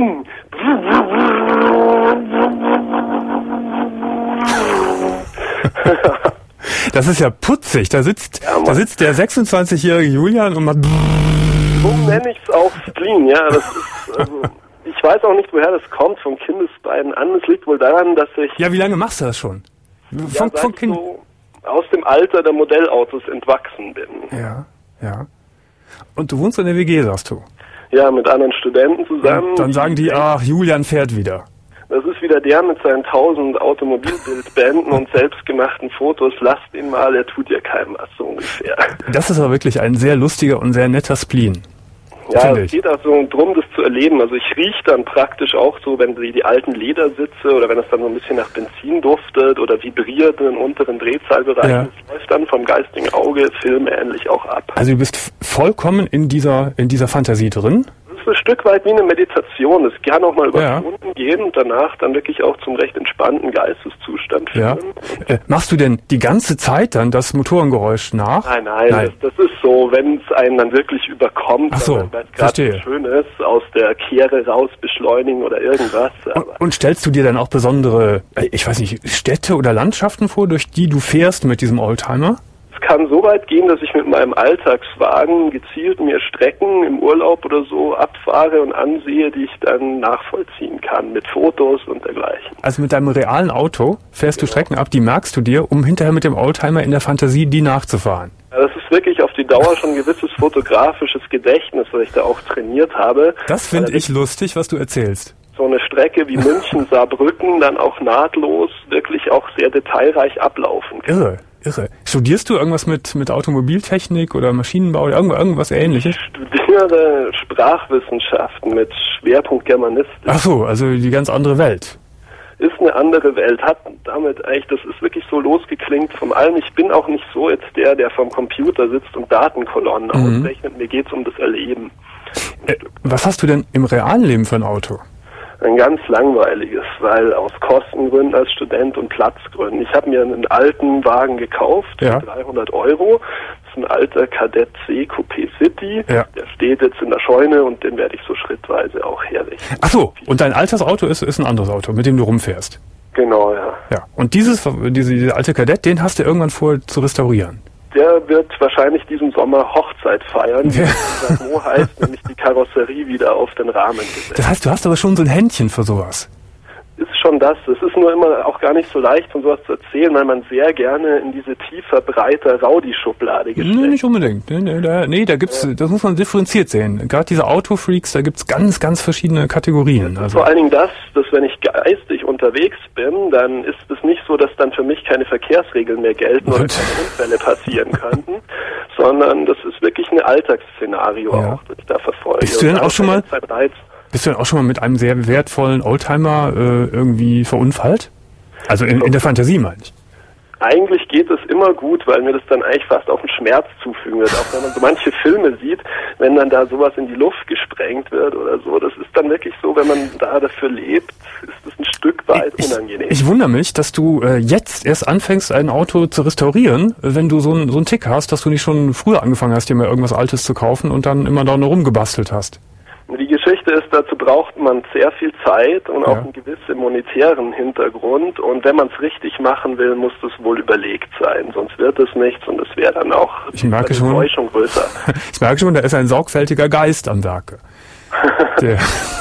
Das ist ja putzig. Da sitzt, Ja, da sitzt der sechsundzwanzigjährige Julian und macht... So nenne ich es auch Spleen, ja. Das ist, also, ich weiß auch nicht, woher das kommt, von Kindesbeinen an. Es liegt wohl daran, dass ich... Ja, wie lange machst du das schon? Ja, Von, seit von ich Kind. so aus dem Alter der Modellautos entwachsen bin. Ja, ja. Und du wohnst in der W G, sagst du? Ja, mit anderen Studenten zusammen. Dann sagen die, ach, Julian fährt wieder. Das ist wieder der mit seinen tausend Automobilbildbänden und selbstgemachten Fotos. Lasst ihn mal, er tut ja keinem was, so ungefähr. Das ist aber wirklich ein sehr lustiger und sehr netter Spleen. Ja, es geht auch so drum, das zu erleben. Also ich rieche dann praktisch auch so, wenn die, die alten Ledersitze oder wenn es dann so ein bisschen nach Benzin duftet oder vibriert in den unteren Drehzahlbereichen. Ja. Das läuft dann vom geistigen Auge filmähnlich auch ab. Also du bist vollkommen in dieser, in dieser Fantasie drin? Das ist ein Stück weit wie eine Meditation. Es kann auch mal über Ja. Stunden gehen und danach dann wirklich auch zum recht entspannten Geisteszustand Ja. führen. Äh, machst du denn die ganze Zeit dann das Motorengeräusch nach? Nein, nein, Nein. Das, das ist so, wenn es einen dann wirklich überkommt, Ach so, weil es gerade verstehe. so schön ist, aus der Kehre raus beschleunigen oder irgendwas. Und, Aber und stellst du dir dann auch besondere, äh, ich weiß nicht, Städte oder Landschaften vor, durch die du fährst mit diesem Oldtimer? es kann so weit gehen, dass ich mit meinem Alltagswagen gezielt mir Strecken im Urlaub oder so abfahre und ansehe, die ich dann nachvollziehen kann mit Fotos und dergleichen. Also mit deinem realen Auto fährst du Strecken ab, die merkst du dir, um hinterher mit dem Oldtimer in der Fantasie die nachzufahren. Ja, das ist wirklich auf die Dauer schon ein gewisses fotografisches Gedächtnis, was ich da auch trainiert habe. Das finde ich lustig, was du erzählst. So eine Strecke wie München-Saarbrücken dann auch nahtlos, wirklich auch sehr detailreich ablaufen kann. Irre, irre. Studierst du irgendwas mit, mit Automobiltechnik oder Maschinenbau oder irgendwas, irgendwas Ähnliches? Ich studiere Sprachwissenschaften mit Schwerpunkt Germanistik. Ach so, also die ganz andere Welt. Ist eine andere Welt, hat damit eigentlich, das ist wirklich so losgeklingt von allem. Ich bin auch nicht so jetzt der, der vom Computer sitzt und Datenkolonnen Mhm. ausrechnet. Mir geht's um das Erleben. Äh, was hast du denn im realen Leben für ein Auto? Ein ganz langweiliges, weil aus Kostengründen als Student und Platzgründen. Ich habe mir einen alten Wagen gekauft Ja. für dreihundert Euro. Das ist ein alter Kadett C Coupé City. Ja. Der steht jetzt in der Scheune und den werde ich so schrittweise auch herrichten. Ach so, und dein altes Auto ist, ist ein anderes Auto, mit dem du rumfährst. Genau, ja. Ja. Und dieses, diese, diese alte Kadett, den hast du irgendwann vor zu restaurieren. Der wird wahrscheinlich diesen Sommer Hochzeit feiern, wie Ja. es in Mo heißt, nämlich die Karosserie wieder auf den Rahmen gesetzt. Das heißt, du hast aber schon so ein Händchen für sowas. Ist schon das. Es ist nur immer auch gar nicht so leicht, von sowas zu erzählen, weil man sehr gerne in diese tiefer, breiter Rowdy-Schublade gesteckt. Nee, nicht unbedingt. Nee, nee, da, nee, da gibt's, das muss man differenziert sehen. Gerade diese Autofreaks, da gibt's ganz, ganz verschiedene Kategorien. Also, Vor allen Dingen das, dass wenn ich geistig unterwegs bin, dann ist es nicht so, dass dann für mich keine Verkehrsregeln mehr gelten oder Und- keine Unfälle passieren könnten, sondern das ist wirklich ein Alltagsszenario Ja. auch, das ich da verfolge. Bist du denn Und auch schon mal- das ist ein Reiz. bist du denn auch schon mal mit einem sehr wertvollen Oldtimer äh, irgendwie verunfallt? Also in, in der Fantasie, meine ich. Eigentlich geht es immer gut, weil mir das dann eigentlich fast auch einen Schmerz zufügen wird. Auch wenn man so manche Filme sieht, wenn dann da sowas in die Luft gesprengt wird oder so. Das ist dann wirklich so, wenn man da dafür lebt, ist das ein Stück weit Ich, unangenehm. ich wundere mich, dass du äh, jetzt erst anfängst, ein Auto zu restaurieren, wenn du so einen so einen Tick hast, dass du nicht schon früher angefangen hast, dir mal irgendwas Altes zu kaufen und dann immer da nur rumgebastelt hast. Die Geschichte ist, dazu braucht man sehr viel Zeit und auch Ja. einen gewissen monetären Hintergrund. Und wenn man es richtig machen will, muss das wohl überlegt sein. Sonst wird es nichts und es wäre dann auch Ich merke die schon. Enttäuschung größer. Ich merke schon, da ist ein sorgfältiger Geist am Werke. Der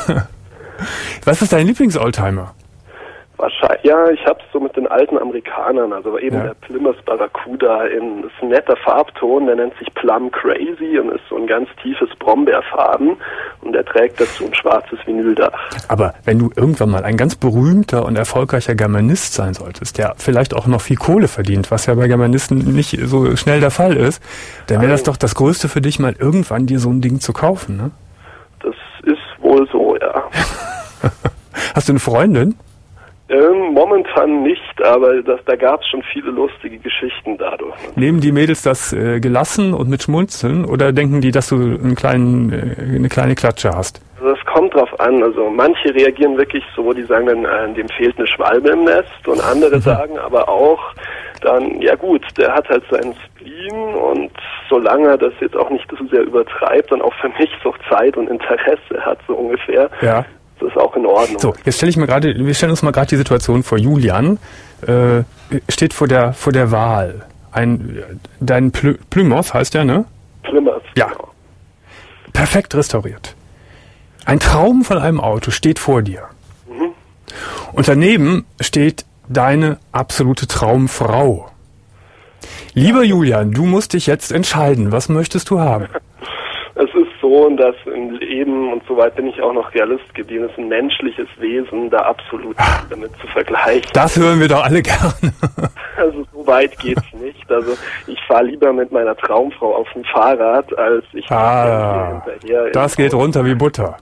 Was ist dein Lieblings-Oldtimer? Wahrscheinlich, ja, ich hab's so mit den alten Amerikanern, also eben Ja. der Plymouth Barracuda in, ist ein netter Farbton, der nennt sich Plum Crazy und ist so ein ganz tiefes Brombeerfarben und der trägt dazu ein schwarzes Vinyldach. Aber wenn du irgendwann mal ein ganz berühmter und erfolgreicher Germanist sein solltest, der vielleicht auch noch viel Kohle verdient, was ja bei Germanisten nicht so schnell der Fall ist, dann wäre das doch das Größte für dich, mal irgendwann dir so ein Ding zu kaufen, ne? Das ist wohl so, ja. Hast du eine Freundin? Ähm, momentan nicht, aber das, da gab's schon viele lustige Geschichten dadurch. Nehmen die Mädels das äh, gelassen und mit Schmunzeln oder denken die, dass du einen kleinen, äh, eine kleine Klatsche hast? Also das kommt drauf an. Also manche reagieren wirklich so, die sagen dann, äh, dem fehlt eine Schwalbe im Nest und andere sagen aber auch dann, ja gut, der hat halt seinen Spleen und solange er das jetzt auch nicht so sehr übertreibt und auch für mich so Zeit und Interesse hat, so ungefähr, Ja. das ist auch in Ordnung. So, jetzt stelle ich mir gerade, wir stellen uns mal gerade die Situation vor. Julian äh, steht vor der vor der Wahl. Ein dein Plü Plymouth heißt der, ne? Plymouth. Ja. Genau. Perfekt restauriert. Ein Traum von einem Auto steht vor dir. Mhm. Und daneben steht deine absolute Traumfrau. Lieber Julian, du musst dich jetzt entscheiden. Was möchtest du haben? Es ist so, dass im Leben, und soweit bin ich auch noch Realist geblieben, ist ein menschliches Wesen da absolut nicht damit zu vergleichen. Das hören wir doch alle gerne. Also so weit geht's nicht. Also ich fahre lieber mit meiner Traumfrau auf dem Fahrrad, als ich Ah, hier hinterher. das geht runter wie Butter.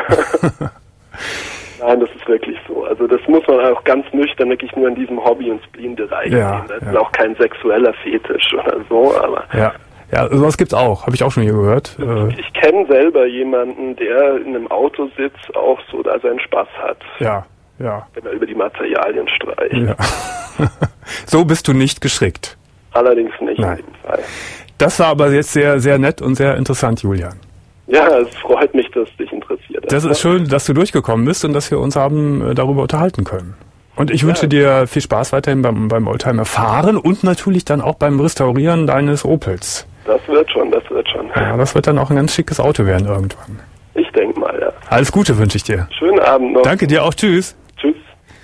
Nein, das ist wirklich so. Also das muss man auch ganz nüchtern wirklich nur in diesem Hobby- und Spleen-Bereich Ja, sehen. Das ja. ist auch kein sexueller Fetisch oder so, aber Ja. Ja, sowas gibt's auch, habe ich auch schon hier gehört. Ich, ich kenne selber jemanden, der in einem Auto sitzt, auch so, da seinen Spaß hat. Ja, ja. Wenn er über die Materialien streicht. Ja. So bist du nicht gestrickt. Allerdings nicht, Nein. auf jeden Fall. Das war aber jetzt sehr, sehr nett und sehr interessant, Julian. Ja, es freut mich, dass dich interessiert. Das ist schön, dass du durchgekommen bist und dass wir uns haben darüber unterhalten können. Und ich wünsche ja. dir viel Spaß weiterhin beim, beim Oldtimer Fahren und natürlich dann auch beim Restaurieren deines Opels. Das wird schon, das wird schon. Ja, das wird dann auch ein ganz schickes Auto werden irgendwann. Ich denke mal, ja. Alles Gute wünsche ich dir. Schönen Abend noch. Danke dir auch, tschüss. Tschüss.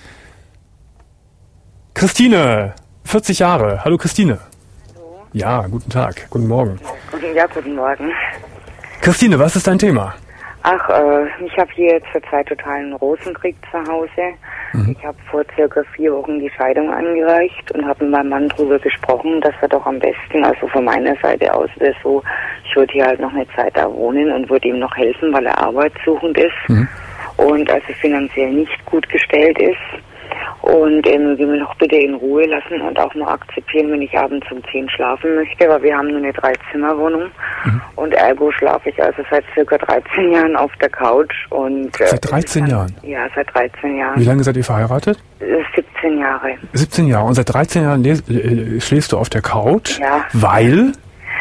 Christine, vierzig Jahre. Hallo Christine. Hallo. Ja, guten Tag, guten Morgen. Guten, ja, guten Morgen. Christine, was ist dein Thema? Ach, äh, ich habe hier jetzt zurzeit totalen Rosenkrieg zu Hause. Mhm. Ich habe vor circa vier Wochen die Scheidung angereicht und habe mit meinem Mann darüber gesprochen, dass er doch am besten, also von meiner Seite aus wäre so, ich würde hier halt noch eine Zeit da wohnen und würde ihm noch helfen, weil er arbeitssuchend ist mhm. und also finanziell nicht gut gestellt ist. Und er möge mich noch bitte in Ruhe lassen und auch nur akzeptieren, wenn ich abends um zehn schlafen möchte, weil wir haben nur eine Dreizimmerwohnung mhm. und ergo schlafe ich also seit circa dreizehn Jahren auf der Couch. Und, äh, seit dreizehn dann, Jahren? Ja, seit dreizehn Jahren. Wie lange seid ihr verheiratet? siebzehn Jahre. siebzehn Jahre. Und seit dreizehn Jahren äh, schläfst du auf der Couch? Ja. Weil?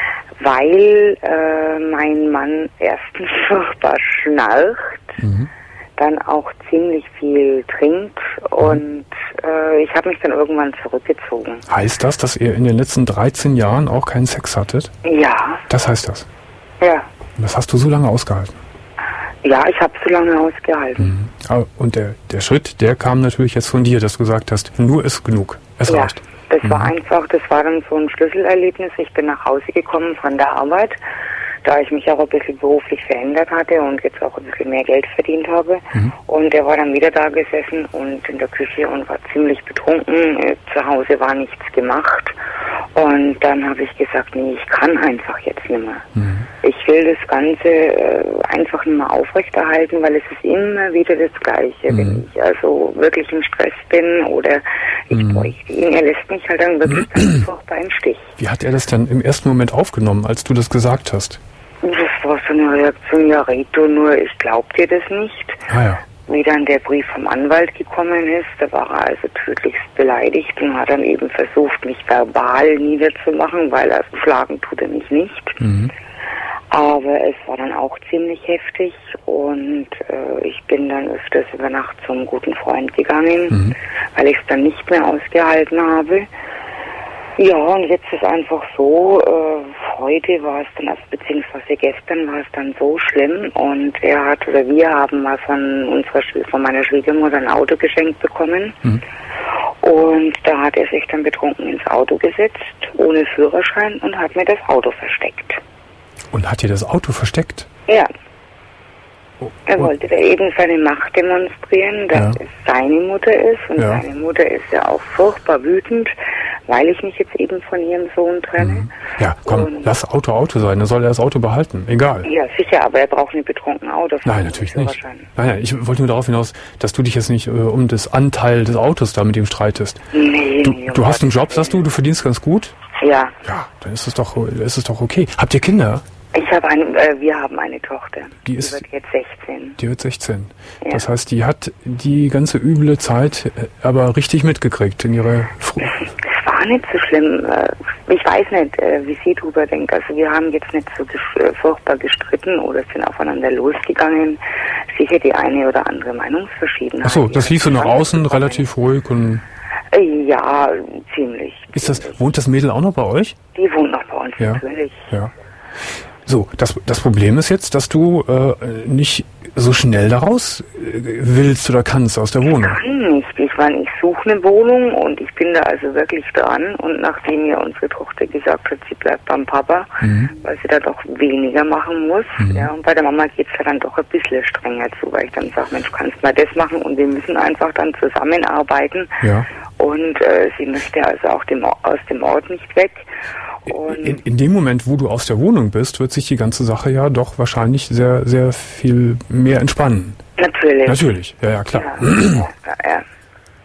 Weil äh, mein Mann erstens furchtbar schnarcht. Mhm. Dann auch ziemlich viel trinkt und äh, ich habe mich dann irgendwann zurückgezogen. Heißt das, dass ihr in den letzten dreizehn Jahren auch keinen Sex hattet? Ja. Das heißt das? Ja. Und das hast du so lange ausgehalten? Ja, ich habe so lange ausgehalten. Mhm. Und der, der Schritt, der kam natürlich jetzt von dir, dass du gesagt hast, nur ist genug, es ja, reicht. Das mhm. war einfach, das war dann so ein Schlüsselerlebnis. Ich bin nach Hause gekommen von der Arbeit, da ich mich auch ein bisschen beruflich verändert hatte und jetzt auch ein bisschen mehr Geld verdient habe. Mhm. Und er war dann wieder da gesessen und in der Küche und war ziemlich betrunken. Zu Hause war nichts gemacht. Und dann habe ich gesagt, nee, ich kann einfach jetzt nicht mehr. Mhm. Ich will das Ganze äh, einfach nicht mehr aufrechterhalten, weil es ist immer wieder das Gleiche. Mhm. Wenn ich also wirklich im Stress bin oder ich mhm. bräuchte ihn, er lässt mich halt dann wirklich ganz furchtbar im Stich. Wie hat er das dann im ersten Moment aufgenommen, als du das gesagt hast? Das war so eine Reaktion, ja Rito, nur ich glaub dir das nicht. Ah, ja. Wie dann der Brief vom Anwalt gekommen ist, da war er also tödlichst beleidigt und hat dann eben versucht, mich verbal niederzumachen, weil er schlagen tut er mich nicht. Mhm. Aber es war dann auch ziemlich heftig und äh, ich bin dann öfters über Nacht zum guten Freund gegangen, mhm. weil ich es dann nicht mehr ausgehalten habe. Ja, und jetzt ist einfach so, äh, heute war es dann, also beziehungsweise gestern war es dann so schlimm und er hat, oder wir haben mal von unserer, von meiner Schwiegermutter ein Auto geschenkt bekommen. Mhm. Und da hat er sich dann betrunken ins Auto gesetzt, ohne Führerschein und hat mir das Auto versteckt. Und hat dir das Auto versteckt? Ja. Oh, er wollte da eben seine Macht demonstrieren, dass ja. es seine Mutter ist und ja. seine Mutter ist ja auch furchtbar wütend, weil ich mich jetzt eben von ihrem Sohn trenne. Mhm. Ja, komm, und lass Auto Auto sein, dann soll er das Auto behalten, egal. Ja, sicher, aber er braucht nicht betrunken Auto. Nein, natürlich nicht. Nein, nein, ich wollte nur darauf hinaus, dass du dich jetzt nicht äh, um das Anteil des Autos da mit ihm streitest. Nee, du, nee. Du hast einen Job, sagst du, du verdienst ganz gut? Ja. Ja, dann ist es doch, ist es doch okay. Habt ihr Kinder? Ich habe eine, äh, wir haben eine Tochter. Die, die ist, wird jetzt sechzehn. Die wird sechzehn. Ja. Das heißt, die hat die ganze üble Zeit aber richtig mitgekriegt in ihrer Fr Das war nicht so schlimm. Ich weiß nicht, wie sie drüber denkt. Also wir haben jetzt nicht so ges furchtbar gestritten oder sind aufeinander losgegangen. Sicher die eine oder andere Meinungsverschiedenheit. Ach so, das lief so nach außen relativ ruhig und... Ja, ziemlich. Ist das, wohnt das Mädel auch noch bei euch? Die wohnt noch bei uns, ja. natürlich. Ja. So, das, das Problem ist jetzt, dass du äh, nicht so schnell da raus äh, willst oder kannst aus der Wohnung. Ich kann nicht. Ich meine, ich suche eine Wohnung und ich bin da also wirklich dran. Und nachdem ja unsere Tochter gesagt hat, sie bleibt beim Papa, mhm. weil sie da doch weniger machen muss. Mhm. Ja, und bei der Mama geht es ja dann doch ein bisschen strenger zu, weil ich dann sage, Mensch, kannst mal das machen und wir müssen einfach dann zusammenarbeiten. Ja. Und äh, sie möchte also auch dem, aus dem Ort nicht weg. In, in dem Moment, wo du aus der Wohnung bist, wird sich die ganze Sache ja doch wahrscheinlich sehr, sehr viel mehr entspannen. Natürlich. Natürlich, ja, ja, klar. Ja, ja, ja.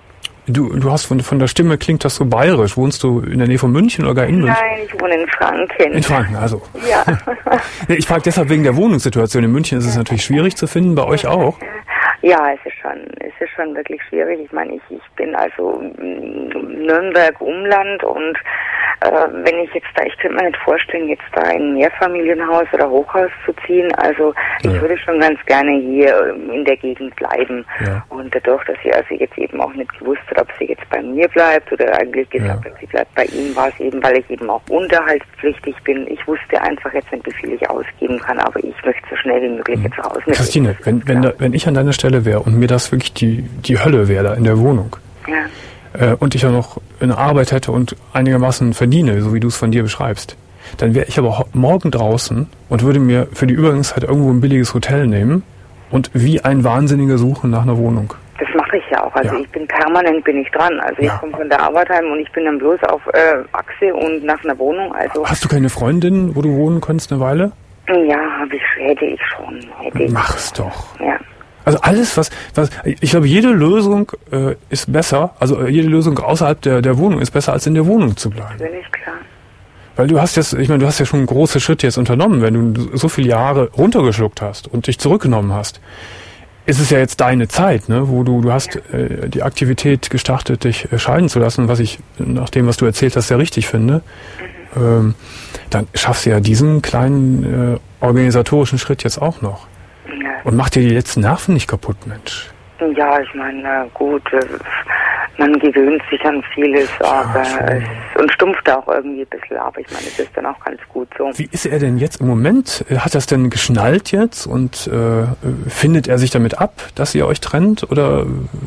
Du, du hast von, von der Stimme klingt das so bayerisch. Wohnst du in der Nähe von München oder gar in München? Nein, ich wohne in Franken. In Franken, also. Ja. Ich frage deshalb wegen der Wohnungssituation. In München ist es natürlich schwierig zu finden, bei euch auch? Ja, es ist schon, es ist schon wirklich schwierig. Ich meine, ich, ich bin also Nürnberg Umland und äh, wenn ich jetzt da, ich könnte mir nicht vorstellen, jetzt da in ein Mehrfamilienhaus oder Hochhaus zu ziehen. Also ich ja. würde schon ganz gerne hier in der Gegend bleiben. Ja. Und dadurch, dass sie also jetzt eben auch nicht gewusst hat, ob sie jetzt bei mir bleibt oder eigentlich gesagt ja. hat, sie bleibt bei ihm, war es eben, weil ich eben auch unterhaltspflichtig bin. Ich wusste einfach jetzt nicht, wie viel ich ausgeben kann, aber ich möchte so schnell wie möglich mhm. jetzt raus. Christine, wenn, wenn, da, wenn ich an deiner Stelle wäre und mir das wirklich die, die Hölle wäre da in der Wohnung ja. äh, und ich auch noch eine Arbeit hätte und einigermaßen verdiene, so wie du es von dir beschreibst, dann wäre ich aber morgen draußen und würde mir für die Übergangszeit irgendwo ein billiges Hotel nehmen und wie ein Wahnsinniger suchen nach einer Wohnung. Das mache ich ja auch. Also ja. ich bin permanent bin ich dran. Also ja. ich komme von der Arbeit heim und ich bin dann bloß auf äh, Achse und nach einer Wohnung. Also hast du keine Freundin, wo du wohnen kannst eine Weile? Ja, hab ich, hätte ich schon. Hätte ich. Mach's doch. Ja. Also alles, was, was ich glaube, jede Lösung äh, ist besser, also jede Lösung außerhalb der, der Wohnung ist besser, als in der Wohnung zu bleiben. Natürlich, klar. Weil du hast jetzt, ich meine, du hast ja schon große Schritte jetzt unternommen, wenn du so viele Jahre runtergeschluckt hast und dich zurückgenommen hast. Ist es ja jetzt deine Zeit, ne, wo du, du hast äh, die Aktivität gestartet, dich äh, scheiden zu lassen, was ich nach dem, was du erzählt hast, sehr richtig finde. Mhm. Ähm, dann schaffst du ja diesen kleinen äh, organisatorischen Schritt jetzt auch noch. Ja. Und mach dir die letzten Nerven nicht kaputt, Mensch. Ja, ich meine, gut, äh, man gewöhnt sich an vieles, aber es, und stumpft auch irgendwie ein bisschen ab. Ich meine, es ist dann auch ganz gut so. Wie ist er denn jetzt im Moment? Hat das denn geschnallt jetzt und äh, findet er sich damit ab, dass ihr euch trennt? Oder?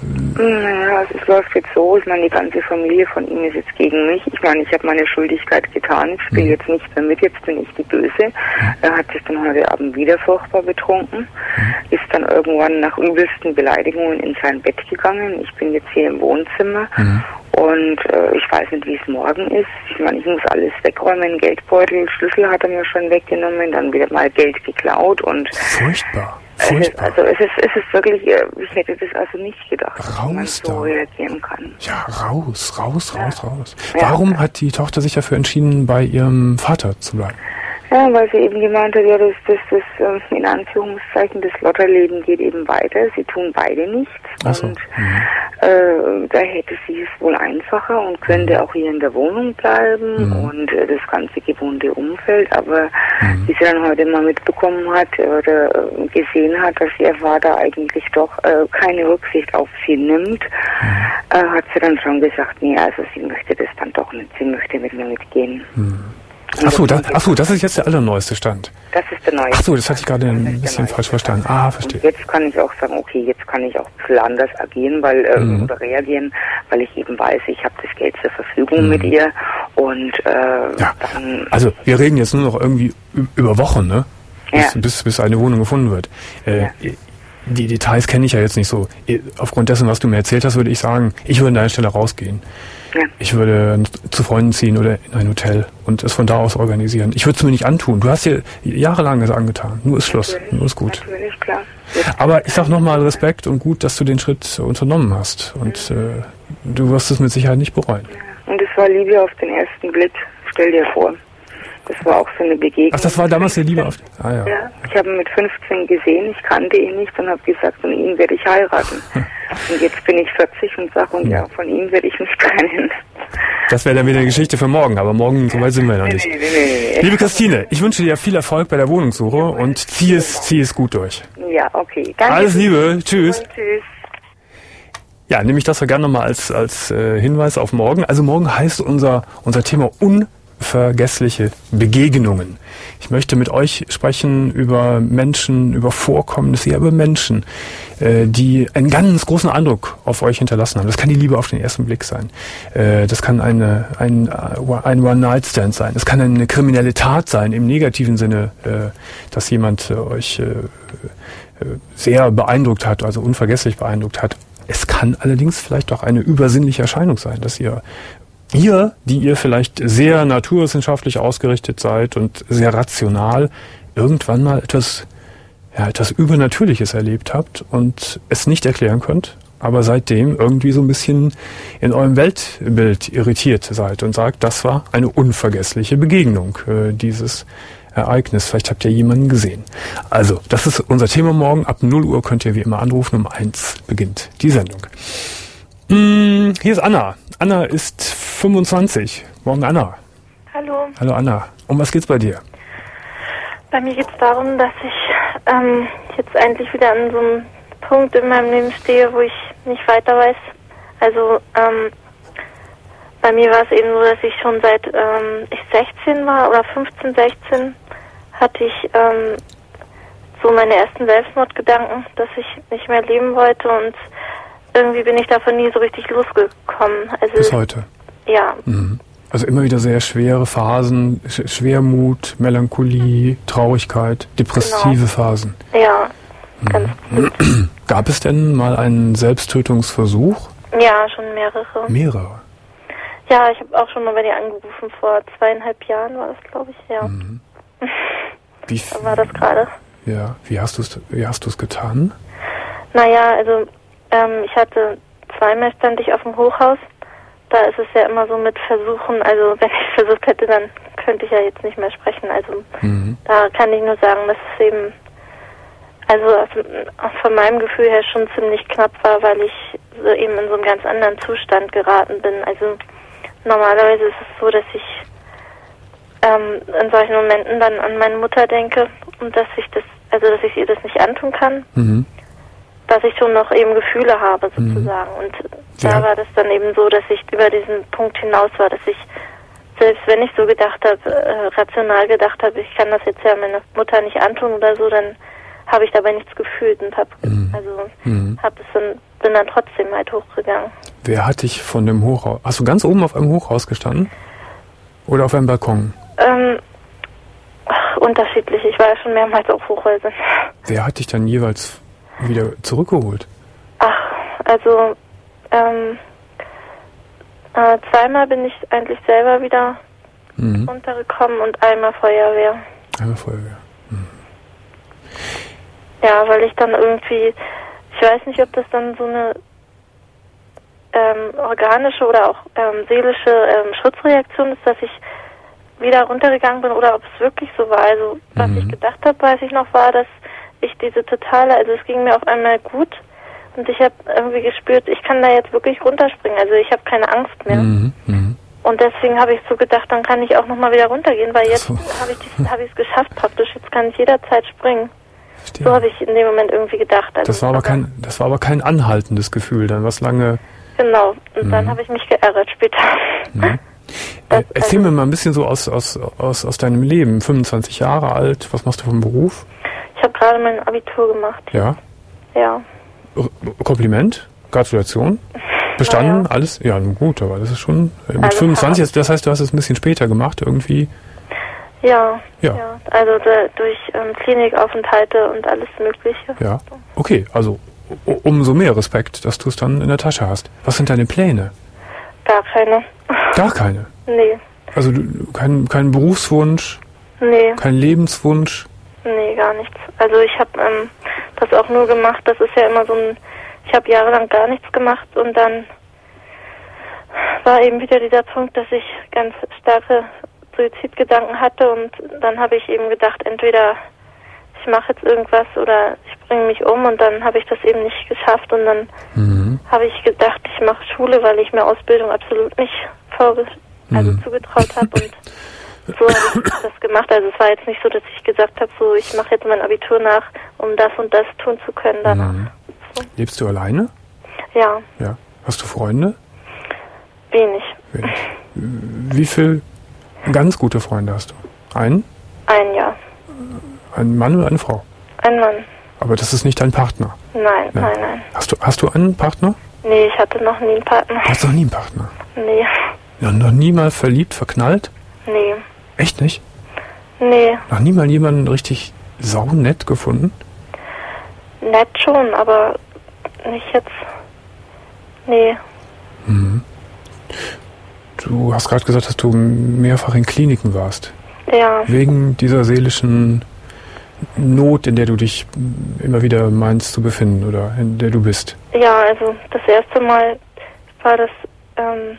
Naja, also es läuft jetzt so, ich meine, die ganze Familie von ihm ist jetzt gegen mich. Ich meine, ich habe meine Schuldigkeit getan, ich spiele mhm. jetzt nicht mehr mit, jetzt bin ich die Böse. Mhm. Er hat sich dann heute Abend wieder furchtbar betrunken, mhm. ist dann irgendwann nach übelsten Beleidigungen in sein Bett gegangen. Ich bin jetzt hier im Wohnzimmer mhm. und äh, ich weiß nicht, wie es morgen ist. Ich meine, ich muss alles wegräumen, Geldbeutel, Schlüssel hat er mir schon weggenommen, dann wieder mal Geld geklaut und... Furchtbar. Furchtbar. Also es ist, es ist wirklich, ich hätte das also nicht gedacht, raus dass man so da. reagieren kann. Ja, raus, raus, ja. raus, raus. Ja. Warum hat die Tochter sich dafür entschieden, bei ihrem Vater zu bleiben? Ja, weil sie eben gemeint hat, ja, das, das, das, in Anführungszeichen, das Lotterleben geht eben weiter. Sie tun beide nichts. Ach so. Und mhm. äh, da hätte sie es wohl einfacher und könnte mhm. auch hier in der Wohnung bleiben mhm. und äh, das ganze gewohnte Umfeld. Aber mhm. wie sie dann heute mal mitbekommen hat oder äh, gesehen hat, dass ihr Vater eigentlich doch äh, keine Rücksicht auf sie nimmt, mhm. äh, hat sie dann schon gesagt, nee, also sie möchte das dann doch nicht. Sie möchte mit mir mitgehen. Mhm. Ach so, das, ach so, das ist jetzt der allerneueste Stand. Das ist der neueste. Ach so, das hatte ich gerade ein bisschen falsch verstanden. Ah, verstehe. Und jetzt kann ich auch sagen, okay, jetzt kann ich auch ein bisschen anders agieren, weil ähm, mhm. oder reagieren, weil ich eben weiß, ich habe das Geld zur Verfügung mhm. mit ihr und äh, ja. dann... Also wir reden jetzt nur noch irgendwie über Wochen, ne? Bis, ja. bis, bis eine Wohnung gefunden wird. Äh, ja. Die Details kenne ich ja jetzt nicht so. Aufgrund dessen, was du mir erzählt hast, würde ich sagen, ich würde an deiner Stelle rausgehen. Ja. Ich würde zu Freunden ziehen oder in ein Hotel und es von da aus organisieren. Ich würde es mir nicht antun. Du hast dir jahrelang das angetan. Nur ist Schluss. Natürlich, Nur ist gut. Natürlich, klar. Aber ich sag nochmal Respekt und gut, dass du den Schritt unternommen hast. Und mhm. äh, du wirst es mit Sicherheit nicht bereuen. Ja. Und es war Liebe auf den ersten Blick. Stell dir vor. Das war auch so eine Begegnung. Ach, das war damals die Liebe auf... Ah, ja. Ja, ich habe ihn mit fünfzehn gesehen, ich kannte ihn nicht und habe gesagt, von ihm werde ich heiraten. Und jetzt bin ich vierzig und sage, und ja, ja von ihm werde ich mich trennen. Das wäre dann wieder eine Geschichte für morgen, aber morgen, so weit sind wir noch nicht. Nee, nee, nee, nee. Liebe Christine, ich wünsche dir viel Erfolg bei der Wohnungssuche und zieh es, zieh es gut durch. Ja, okay. Danke. Alles Liebe, tschüss. Und tschüss. Ja, nehme ich das so gerne nochmal als, als äh, Hinweis auf morgen. Also morgen heißt unser, unser Thema unvergessliche Begegnungen. Ich möchte mit euch sprechen über Menschen, über Vorkommnisse, ja über Menschen, äh, die einen ganz großen Eindruck auf euch hinterlassen haben. Das kann die Liebe auf den ersten Blick sein. Äh, das kann eine, ein, ein One-Night-Stand sein. Es kann eine kriminelle Tat sein, im negativen Sinne, äh, dass jemand äh, euch äh, sehr beeindruckt hat, also unvergesslich beeindruckt hat. Es kann allerdings vielleicht auch eine übersinnliche Erscheinung sein, dass ihr Ihr, die ihr vielleicht sehr naturwissenschaftlich ausgerichtet seid und sehr rational, irgendwann mal etwas, ja, etwas Übernatürliches erlebt habt und es nicht erklären könnt aber seitdem irgendwie so ein bisschen in eurem Weltbild irritiert seid und sagt, das war eine unvergessliche Begegnung, äh, dieses Ereignis. Vielleicht habt ihr jemanden gesehen. Also, das ist unser Thema morgen. Ab null Uhr könnt ihr wie immer anrufen. Um eins beginnt die Sendung. Hm, hier ist Anna. Anna ist fünfundzwanzig. Morgen Anna. Hallo. Hallo Anna. Um was geht's bei dir? Bei mir geht es darum, dass ich ähm, jetzt endlich wieder an so einem Punkt in meinem Leben stehe, wo ich nicht weiter weiß. Also ähm, bei mir war es eben so, dass ich schon seit ähm, ich sechzehn war oder fünfzehn, sechzehn hatte ich ähm, so meine ersten Selbstmordgedanken, dass ich nicht mehr leben wollte und irgendwie bin ich davon nie so richtig losgekommen. Also, bis heute? Ja. Mhm. Also immer wieder sehr schwere Phasen, Sch- Schwermut, Melancholie, Traurigkeit, depressive genau. Phasen. Ja, ganz mhm. Gab es denn mal einen Selbsttötungsversuch? Ja, schon mehrere. Mehrere? Ja, ich habe auch schon mal bei dir angerufen, vor zweieinhalb Jahren war das, glaube ich, ja. Mhm. Wie f- Da war das gerade. Ja, wie hast du es wie hast du es getan? Naja, also ähm, ich hatte zweimal stand ich auf dem Hochhaus. Da ist es ja immer so mit Versuchen, also wenn ich versucht hätte, dann könnte ich ja jetzt nicht mehr sprechen. Also Mhm. da kann ich nur sagen, dass es eben, also von meinem Gefühl her schon ziemlich knapp war, weil ich so eben in so einem ganz anderen Zustand geraten bin. Also normalerweise ist es so, dass ich ähm, in solchen Momenten dann an meine Mutter denke und dass ich das, also dass ich ihr das nicht antun kann, Mhm. dass ich schon noch eben Gefühle habe sozusagen. Mhm. Und Ja. da war das dann eben so, dass ich über diesen Punkt hinaus war, dass ich, selbst wenn ich so gedacht habe, äh, rational gedacht habe, ich kann das jetzt ja meiner Mutter nicht antun oder so, dann habe ich dabei nichts gefühlt und habe Mhm. also Mhm. hab das dann, bin dann trotzdem halt hochgegangen. Wer hat dich von dem Hochhaus... Hast du ganz oben auf einem Hochhaus gestanden? Oder auf einem Balkon? Ähm, ach, unterschiedlich. Ich war ja schon mehrmals auf Hochhäusern. Wer hat dich dann jeweils wieder zurückgeholt? Ach, also ähm, äh, zweimal bin ich eigentlich selber wieder Mhm. runtergekommen und einmal Feuerwehr. Einmal Feuerwehr. Ja, weil ich dann irgendwie, ich weiß nicht, ob das dann so eine ähm, organische oder auch ähm, seelische ähm, Schutzreaktion ist, dass ich wieder runtergegangen bin oder ob es wirklich so war. Also was Mhm. ich gedacht habe, weiß ich noch, war, dass ich diese totale, also es ging mir auf einmal gut und ich habe irgendwie gespürt, ich kann da jetzt wirklich runterspringen. Also ich habe keine Angst mehr. Mhm. Mhm. Und deswegen habe ich so gedacht, dann kann ich auch nochmal wieder runtergehen, weil jetzt Ach so. habe ich dies- habe ich es geschafft praktisch. Jetzt kann ich jederzeit springen. Verstehe. So habe ich in dem Moment irgendwie gedacht. Also, Das war aber kein, das war aber kein anhaltendes Gefühl, dann was lange. Genau. Und Mhm. dann habe ich mich geärgert später. Mhm. Das- Äh, Erzähl also- mir mal ein bisschen so aus, aus, aus, aus deinem Leben. fünfundzwanzig Jahre alt, was machst du vom Beruf? Ich habe gerade mein Abitur gemacht. Ja. Ja. R- Kompliment, Gratulation. Bestanden, Naja. alles? Ja, nun gut, aber das ist schon äh, mit Also fünfundzwanzig, kann- das heißt, du hast es ein bisschen später gemacht, irgendwie. Ja. Ja. ja. Also da, durch ähm, Klinikaufenthalte und alles Mögliche. Ja. Okay, also u- umso mehr Respekt, dass du es dann in der Tasche hast. Was sind deine Pläne? Gar keine. Gar keine. Nee. Also du- kein, kein Berufswunsch, Nee. kein Lebenswunsch. Nee, gar nichts. Also ich habe ähm, das auch nur gemacht, das ist ja immer so ein, ich habe jahrelang gar nichts gemacht und dann war eben wieder dieser Punkt, dass ich ganz starke Suizidgedanken hatte und dann habe ich eben gedacht, entweder ich mache jetzt irgendwas oder ich bringe mich um und dann habe ich das eben nicht geschafft und dann Mhm. habe ich gedacht, ich mache Schule, weil ich mir Ausbildung absolut nicht vorge also Mhm. zugetraut habe und so habe ich das gemacht. Also es war jetzt nicht so, dass ich gesagt habe, so ich mache jetzt mein Abitur nach, um das und das tun zu können danach. Mhm. Lebst du alleine? Ja, Ja. Hast du Freunde? wenig. Wenig. Wie viel ganz gute Freunde hast du? Einen? Ein Jahr. Ein Mann oder eine Frau? Ein Mann. Aber das ist nicht dein Partner. Nein, Nein. nein, nein. Hast du, hast du einen Partner? Nee, ich hatte noch nie einen Partner. Du hast noch nie einen Partner. Nee, Ja, noch nie mal verliebt, verknallt? nee, Echt nicht? nee. Noch nie mal jemanden richtig saunett gefunden? Nett schon, aber nicht jetzt. Nee. Mhm. Du hast gerade gesagt, dass du mehrfach in Kliniken warst. Ja, Wegen dieser seelischen Not, in der du dich immer wieder meinst zu befinden oder in der du bist? Ja, also das erste Mal war das ähm,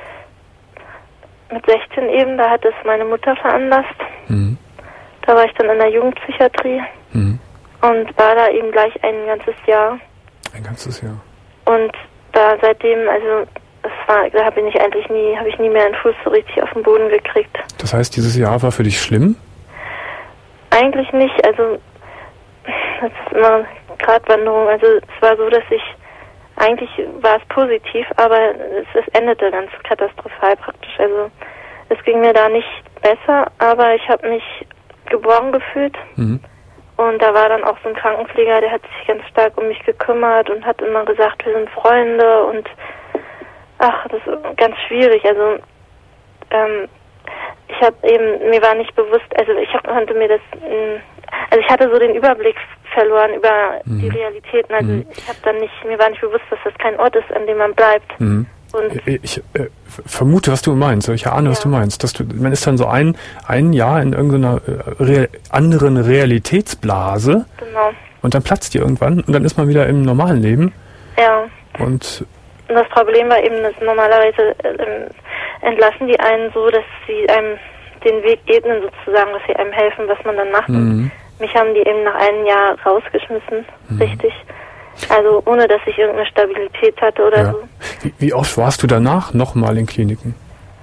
mit sechzehn eben, da hat es meine Mutter veranlasst. Mhm. Da war ich dann in der Jugendpsychiatrie mhm. und war da eben gleich ein ganzes Jahr. Ein ganzes Jahr. Und da seitdem, also das war, da habe ich eigentlich nie, habe ich nie mehr einen Fuß so richtig auf den Boden gekriegt. Das heißt, dieses Jahr war für dich schlimm? Eigentlich nicht, also das ist immer eine Gratwanderung. Also es war so, dass ich, eigentlich war es positiv, aber es, es endete ganz katastrophal praktisch. Also es ging mir da nicht besser, aber ich habe mich geborgen gefühlt. Mhm. Und da war dann auch so ein Krankenpfleger, der hat sich ganz stark um mich gekümmert und hat immer gesagt, wir sind Freunde und ach, das ist ganz schwierig. Also ähm, ich habe eben, mir war nicht bewusst, also ich konnte mir das, also ich hatte so den Überblick verloren über mhm. die Realitäten. Also mhm. ich habe dann nicht, mir war nicht bewusst, dass das kein Ort ist, an dem man bleibt. Mhm. Und ich äh, vermute, was du meinst. Ich ahne, ja. was du meinst. Dass du, man ist dann so ein, ein Jahr in irgendeiner äh, real, anderen Realitätsblase. Genau. Und dann platzt die irgendwann und dann ist man wieder im normalen Leben. Ja. Und, und das Problem war eben, dass normalerweise äh, entlassen die einen so, dass sie einem den Weg ebnen sozusagen, dass sie einem helfen, was man dann macht. Mhm. Und mich haben die eben nach einem Jahr rausgeschmissen, mhm. richtig. Also ohne, dass ich irgendeine Stabilität hatte oder ja. so. Wie, wie oft warst du danach nochmal in Kliniken?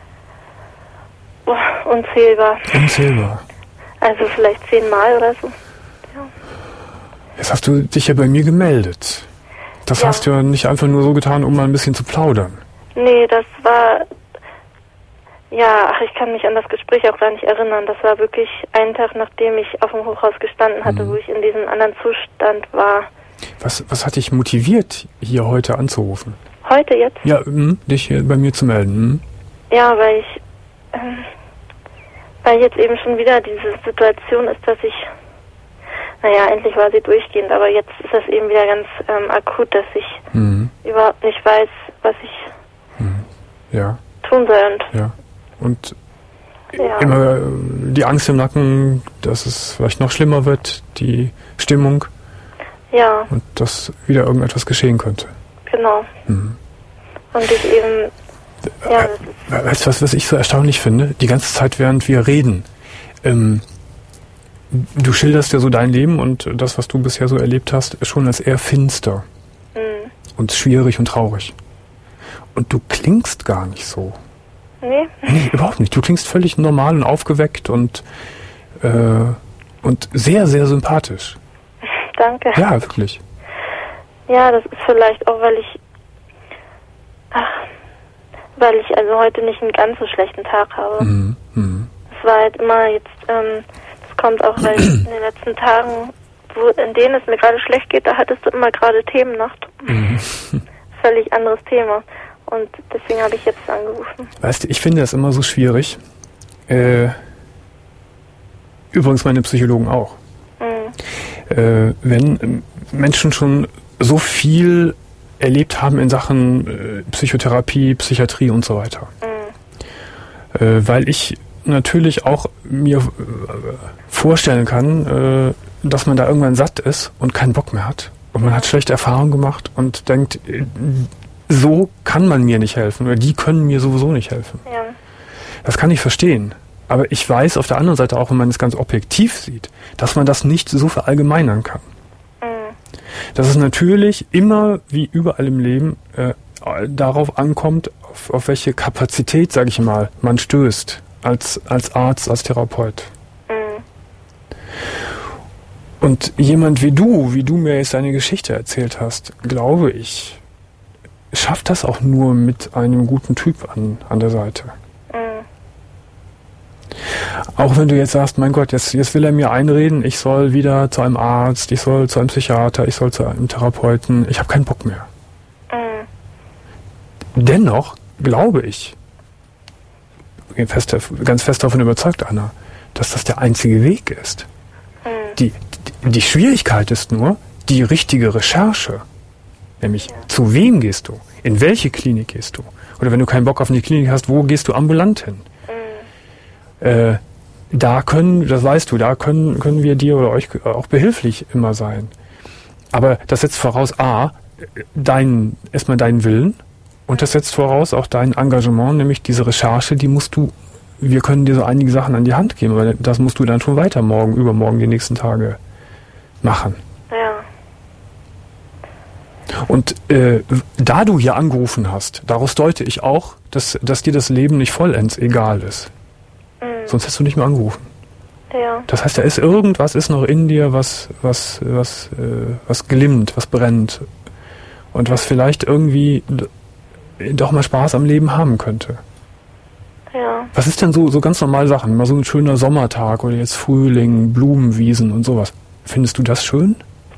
Oh, unzählbar. Unzählbar. Also vielleicht zehnmal oder so. Ja. Jetzt hast du dich ja bei mir gemeldet. Das ja. hast du ja nicht einfach nur so getan, um mal ein bisschen zu plaudern. Nee, das war... Ja, ach, ich kann mich an das Gespräch auch gar nicht erinnern. Das war wirklich einen Tag, nachdem ich auf dem Hochhaus gestanden hatte, mhm. wo ich in diesem anderen Zustand war. Was, was hat dich motiviert, hier heute anzurufen? Heute jetzt? Ja, mh, dich hier bei mir zu melden. Mh. Ja, weil ich, ähm, weil jetzt eben schon wieder diese Situation ist, dass ich, naja, endlich war sie durchgehend, aber jetzt ist das eben wieder ganz ähm, akut, dass ich mhm. überhaupt nicht weiß, was ich mhm. ja. tun soll. Und ja. Und ja. immer die Angst im Nacken, dass es vielleicht noch schlimmer wird, die Stimmung. Ja. Und dass wieder irgendetwas geschehen könnte. Genau. Mhm. Und ich eben, ja. Äh, weißt du, was, was ich so erstaunlich finde? Die ganze Zeit, während wir reden, ähm, du schilderst ja so dein Leben und das, was du bisher so erlebt hast, schon als eher finster. Mhm. Und schwierig und traurig. Und du klingst gar nicht so. Nee? Nee, überhaupt nicht. Du klingst völlig normal und aufgeweckt und, äh, und sehr, sehr sympathisch. Danke. Ja, wirklich. Ja, das ist vielleicht auch, weil ich, ach, weil ich also heute nicht einen ganz so schlechten Tag habe. Mhm. Mhm. Es war halt immer jetzt, ähm, das kommt auch, weil in den letzten Tagen, wo, in denen es mir gerade schlecht geht, da hattest du immer gerade Themennacht. Mhm. Völlig anderes Thema. Und deswegen habe ich jetzt angerufen. Weißt du, ich finde das immer so schwierig. Äh, übrigens meine Psychologen auch. Mhm. Äh, wenn Menschen schon so viel erlebt haben in Sachen äh, Psychotherapie, Psychiatrie und so weiter. Mhm. Äh, weil ich natürlich auch mir äh, vorstellen kann, äh, dass man da irgendwann satt ist und keinen Bock mehr hat. Und man hat schlechte Erfahrungen gemacht und denkt, äh, so kann man mir nicht helfen oder die können mir sowieso nicht helfen. Ja. Das kann ich verstehen. Aber ich weiß auf der anderen Seite auch, wenn man es ganz objektiv sieht, dass man das nicht so verallgemeinern kann. Mhm. Dass es natürlich immer, wie überall im Leben, äh, darauf ankommt, auf, auf welche Kapazität, sage ich mal, man stößt als, als Arzt, als Therapeut. Mhm. Und jemand wie du, wie du mir jetzt deine Geschichte erzählt hast, glaube ich, schafft das auch nur mit einem guten Typ an, an der Seite. Mhm. Auch wenn du jetzt sagst, mein Gott, jetzt, jetzt will er mir einreden, ich soll wieder zu einem Arzt, ich soll zu einem Psychiater, ich soll zu einem Therapeuten, ich habe keinen Bock mehr. Mhm. Dennoch glaube ich, bin fest, ganz fest davon überzeugt, Anna, dass das der einzige Weg ist. Mhm. Die, die, die Schwierigkeit ist nur die richtige Recherche. Nämlich, ja. zu wem gehst du? In welche Klinik gehst du? Oder wenn du keinen Bock auf eine Klinik hast, wo gehst du ambulant hin? Mhm. Äh, da können, das weißt du, da können, können wir dir oder euch auch behilflich immer sein. Aber das setzt voraus, A, dein, erstmal deinen Willen, und das setzt voraus auch dein Engagement, nämlich diese Recherche, die musst du, wir können dir so einige Sachen an die Hand geben, aber das musst du dann schon weiter morgen, übermorgen, die nächsten Tage machen. Ja. Und äh, da du hier angerufen hast, daraus deute ich auch, dass, dass dir das Leben nicht vollends egal ist. Mhm. Sonst hättest du nicht mehr angerufen. Ja. Das heißt, da ist irgendwas ist noch in dir, was, was, was, äh, was glimmt, was brennt. Und was vielleicht irgendwie doch mal Spaß am Leben haben könnte. Ja. Was ist denn so, so ganz normale Sachen? Mal so ein schöner Sommertag oder jetzt Frühling, Blumenwiesen und sowas. Findest du das schön?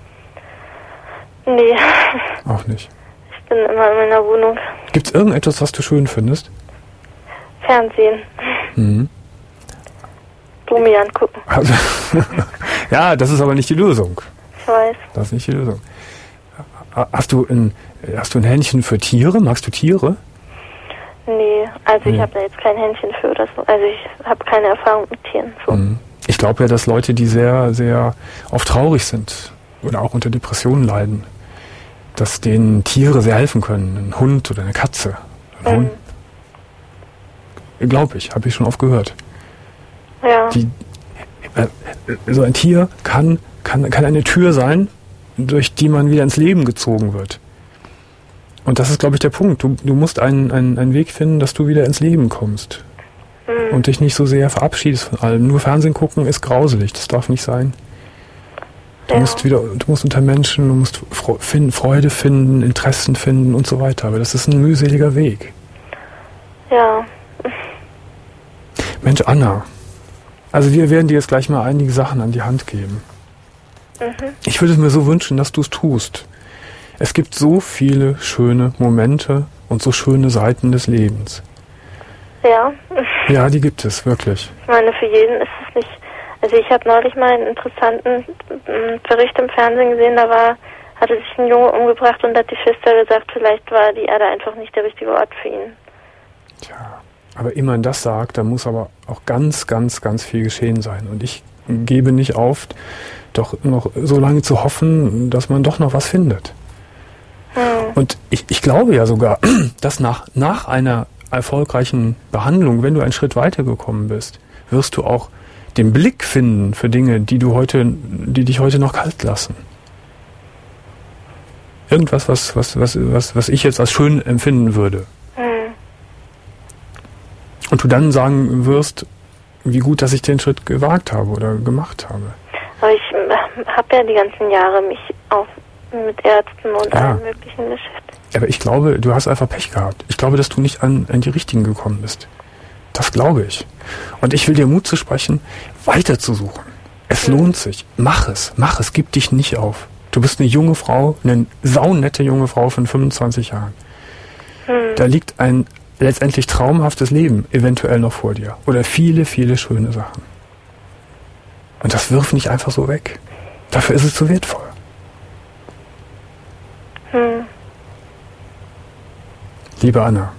Nee. Auch nicht. Ich bin immer in meiner Wohnung. Gibt es irgendetwas, was du schön findest? Fernsehen. Mhm. Blumen angucken. Also, ja, das ist aber nicht die Lösung. Ich weiß. Das ist nicht die Lösung. Hast du ein, hast du ein Händchen für Tiere? Magst du Tiere? Nee, also Nee. ich habe da jetzt kein Händchen für oder so. Also ich habe keine Erfahrung mit Tieren. So. Mhm. Ich glaube ja, dass Leute, die sehr, sehr oft traurig sind oder auch unter Depressionen leiden, dass denen Tiere sehr helfen können. Ein Hund oder eine Katze. Ein Mhm. Hund. Glaube ich, habe ich schon oft gehört. Ja. Die, äh, so ein Tier kann, kann, kann eine Tür sein, durch die man wieder ins Leben gezogen wird. Und das ist, glaube ich, der Punkt. Du, du musst einen, einen, einen Weg finden, dass du wieder ins Leben kommst. Mhm. Und dich nicht so sehr verabschiedest von allem. Nur Fernsehen gucken ist grauselig. Das darf nicht sein. Du Ja. musst wieder, du musst unter Menschen, du musst Fre- finden, Freude finden, Interessen finden und so weiter. Aber das ist ein mühseliger Weg. Ja. Mensch, Anna. Also wir werden dir jetzt gleich mal einige Sachen an die Hand geben. Mhm. Ich würde es mir so wünschen, dass du es tust. Es gibt so viele schöne Momente und so schöne Seiten des Lebens. Ja. Ja, die gibt es, wirklich. Ich meine, für jeden ist es nicht. Also ich habe neulich mal einen interessanten mm, Bericht im Fernsehen gesehen, da war, hatte sich ein Junge umgebracht und hat die Schwester gesagt, vielleicht war die Erde einfach nicht der richtige Ort für ihn. Tja, aber immer man das sagt, da muss aber auch ganz, ganz, ganz viel geschehen sein. Und ich gebe nicht auf, doch noch so lange zu hoffen, dass man doch noch was findet. Hm. Und ich, ich glaube ja sogar, dass nach, nach einer erfolgreichen Behandlung, wenn du einen Schritt weitergekommen bist, wirst du auch den Blick finden für Dinge, die du heute, die dich heute noch kalt lassen. Irgendwas, was, was, was, was, was ich jetzt als schön empfinden würde. Hm. Und du dann sagen wirst, wie gut, dass ich den Schritt gewagt habe oder gemacht habe. Aber ich äh, habe ja die ganzen Jahre mich auch mit Ärzten und Ja. allem Möglichen beschäftigt. Aber ich glaube, du hast einfach Pech gehabt. Ich glaube, dass du nicht an, an die Richtigen gekommen bist. Das glaube ich. Und ich will dir Mut zu sprechen, weiterzusuchen. Es Mhm. lohnt sich. Mach es. Mach es. Gib dich nicht auf. Du bist eine junge Frau, eine saunette junge Frau von fünfundzwanzig Jahren. Hm. Da liegt ein letztendlich traumhaftes Leben eventuell noch vor dir. Oder viele, viele schöne Sachen. Und das wirf nicht einfach so weg. Dafür ist es zu wertvoll. Hm. Liebe Anna,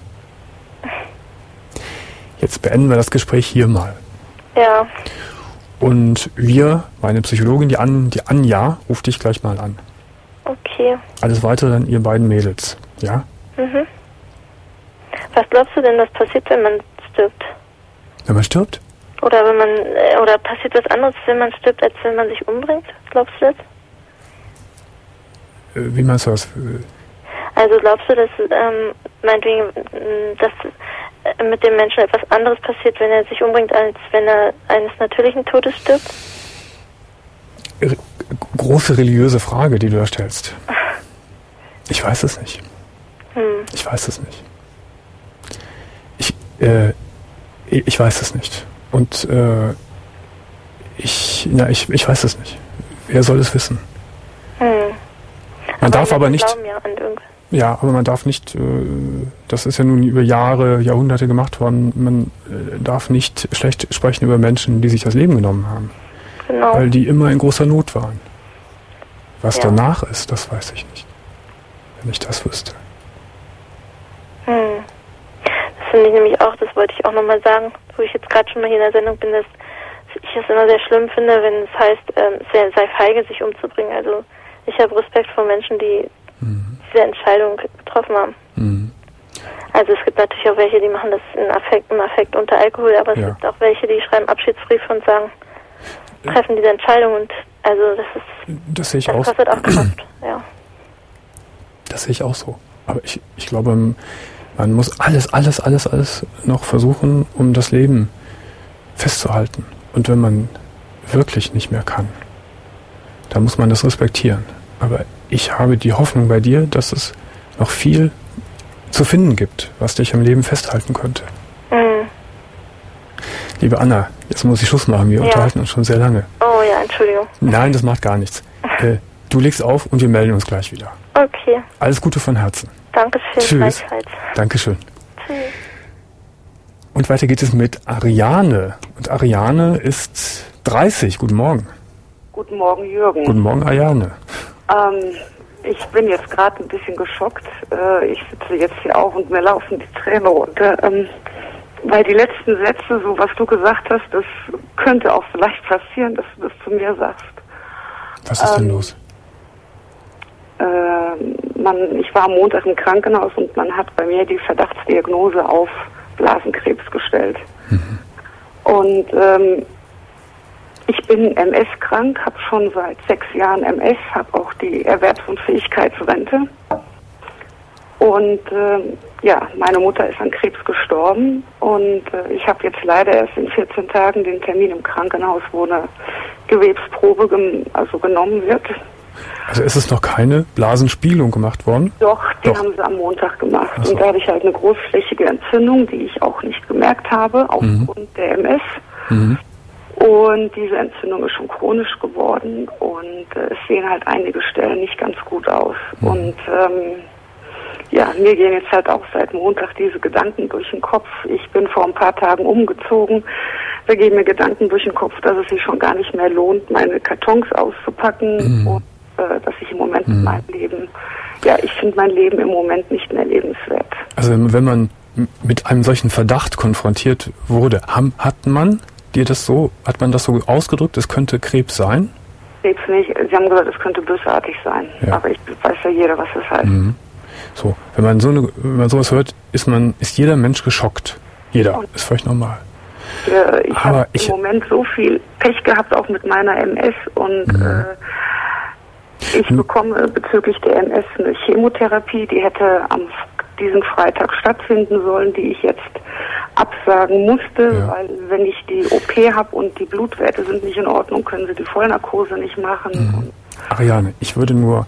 jetzt beenden wir das Gespräch hier mal. Ja. Und wir, meine Psychologin, die, An, die Anja, ruft dich gleich mal an. Okay. Alles weitere dann ihr beiden Mädels. Ja? Mhm. Was glaubst du denn, was passiert, wenn man stirbt? Wenn man stirbt? Oder wenn man äh, oder passiert was anderes, wenn man stirbt, als wenn man sich umbringt? Glaubst du das? Äh, Wie meinst du das? Also glaubst du, dass ähm, meinetwegen, mh, dass äh, mit dem Menschen etwas anderes passiert, wenn er sich umbringt, als wenn er eines natürlichen Todes stirbt? Re- große religiöse Frage, die du da stellst. Ich weiß es nicht. Hm. Ich weiß es nicht. Ich, äh, ich weiß es nicht. Und äh, ich, na, ich, ich weiß es nicht. Wer soll es wissen? Hm. Man darf Menschen aber nicht. glauben ja an irgendwas. Ja, aber man darf nicht, äh, das ist ja nun über Jahre, Jahrhunderte gemacht worden, man äh, darf nicht schlecht sprechen über Menschen, die sich das Leben genommen haben. Genau. Weil die immer in großer Not waren. Was Ja. danach ist, das weiß ich nicht. Wenn ich das wüsste. Hm. Das finde ich nämlich auch, das wollte ich auch nochmal sagen, wo ich jetzt gerade schon mal hier in der Sendung bin, dass ich es immer sehr schlimm finde, wenn es heißt, ähm, es sei, sei feige, sich umzubringen. Also ich habe Respekt vor Menschen, die mhm. diese Entscheidung getroffen haben. Mhm. Also es gibt natürlich auch welche, die machen das in Affekt, im Affekt unter Alkohol, aber es ja. gibt auch welche, die schreiben Abschiedsbriefe und sagen, treffen diese Entscheidung und also das ist, das sehe ich das auch. kostet auch Kraft, ja. Das sehe ich auch so. Aber ich, ich glaube, man muss alles, alles, alles, alles noch versuchen, um das Leben festzuhalten. Und wenn man wirklich nicht mehr kann, dann muss man das respektieren. Aber ich habe die Hoffnung bei dir, dass es noch viel zu finden gibt, was dich im Leben festhalten könnte. Mhm. Liebe Anna, jetzt muss ich Schluss machen. Wir ja. unterhalten uns schon sehr lange. Oh ja, Entschuldigung. Nein, das macht gar nichts. äh, du legst auf und wir melden uns gleich wieder. Okay. Alles Gute von Herzen. Dankeschön. Tschüss. Dankeschön. Tschüss. Und weiter geht es mit Ariane. Und Ariane ist dreißig. Guten Morgen. Guten Morgen, Jürgen. Guten Morgen, Ariane. Ähm, ich bin jetzt gerade ein bisschen geschockt. Äh, ich sitze jetzt hier auf und mir laufen die Tränen runter. Ähm, weil die letzten Sätze, so was du gesagt hast, das könnte auch vielleicht passieren, dass du das zu mir sagst. Was ist ähm, denn los? Äh, man, ich war am Montag im Krankenhaus und man hat bei mir die Verdachtsdiagnose auf Blasenkrebs gestellt. Mhm. Und ähm, ich bin M S-krank, habe schon seit sechs Jahren M S, habe auch die Erwerbsunfähigkeitsrente. Und ähm, ja, meine Mutter ist an Krebs gestorben und äh, ich habe jetzt leider erst in vierzehn Tagen den Termin im Krankenhaus, wo eine Gewebsprobe gem- also genommen wird. Also ist es noch keine Blasenspiegelung gemacht worden? Doch, die Doch. haben sie am Montag gemacht. So. Und da hatte ich halt eine großflächige Entzündung, die ich auch nicht gemerkt habe, aufgrund mhm. der M S. Mhm. Und diese Entzündung ist schon chronisch geworden und äh, es sehen halt einige Stellen nicht ganz gut aus. Mhm. Und ähm, ja, mir gehen jetzt halt auch seit Montag diese Gedanken durch den Kopf. Ich bin vor ein paar Tagen umgezogen. Da gehen mir Gedanken durch den Kopf, dass es sich schon gar nicht mehr lohnt, meine Kartons auszupacken. Mhm. Und äh, dass ich im Moment mhm. mit meinem Leben, ja, ich finde mein Leben im Moment nicht mehr lebenswert. Also wenn man mit einem solchen Verdacht konfrontiert wurde, haben, hat man dir das so, hat man das so ausgedrückt, es könnte Krebs sein? Krebs nicht. Sie haben gesagt, es könnte bösartig sein. Ja. Aber ich weiß ja jeder, was das heißt. Mhm. So, wenn man so eine, wenn man sowas hört, ist man, ist jeder Mensch geschockt. Jeder, und ist völlig normal. Ja, ich habe im Moment so viel Pech gehabt, auch mit meiner M S und mhm. äh, ich mhm. bekomme bezüglich der M S eine Chemotherapie, die hätte am diesen Freitag stattfinden sollen, die ich jetzt absagen musste, ja. weil wenn ich die O P habe und die Blutwerte sind nicht in Ordnung, können sie die Vollnarkose nicht machen. Mhm. Ariane, ich würde nur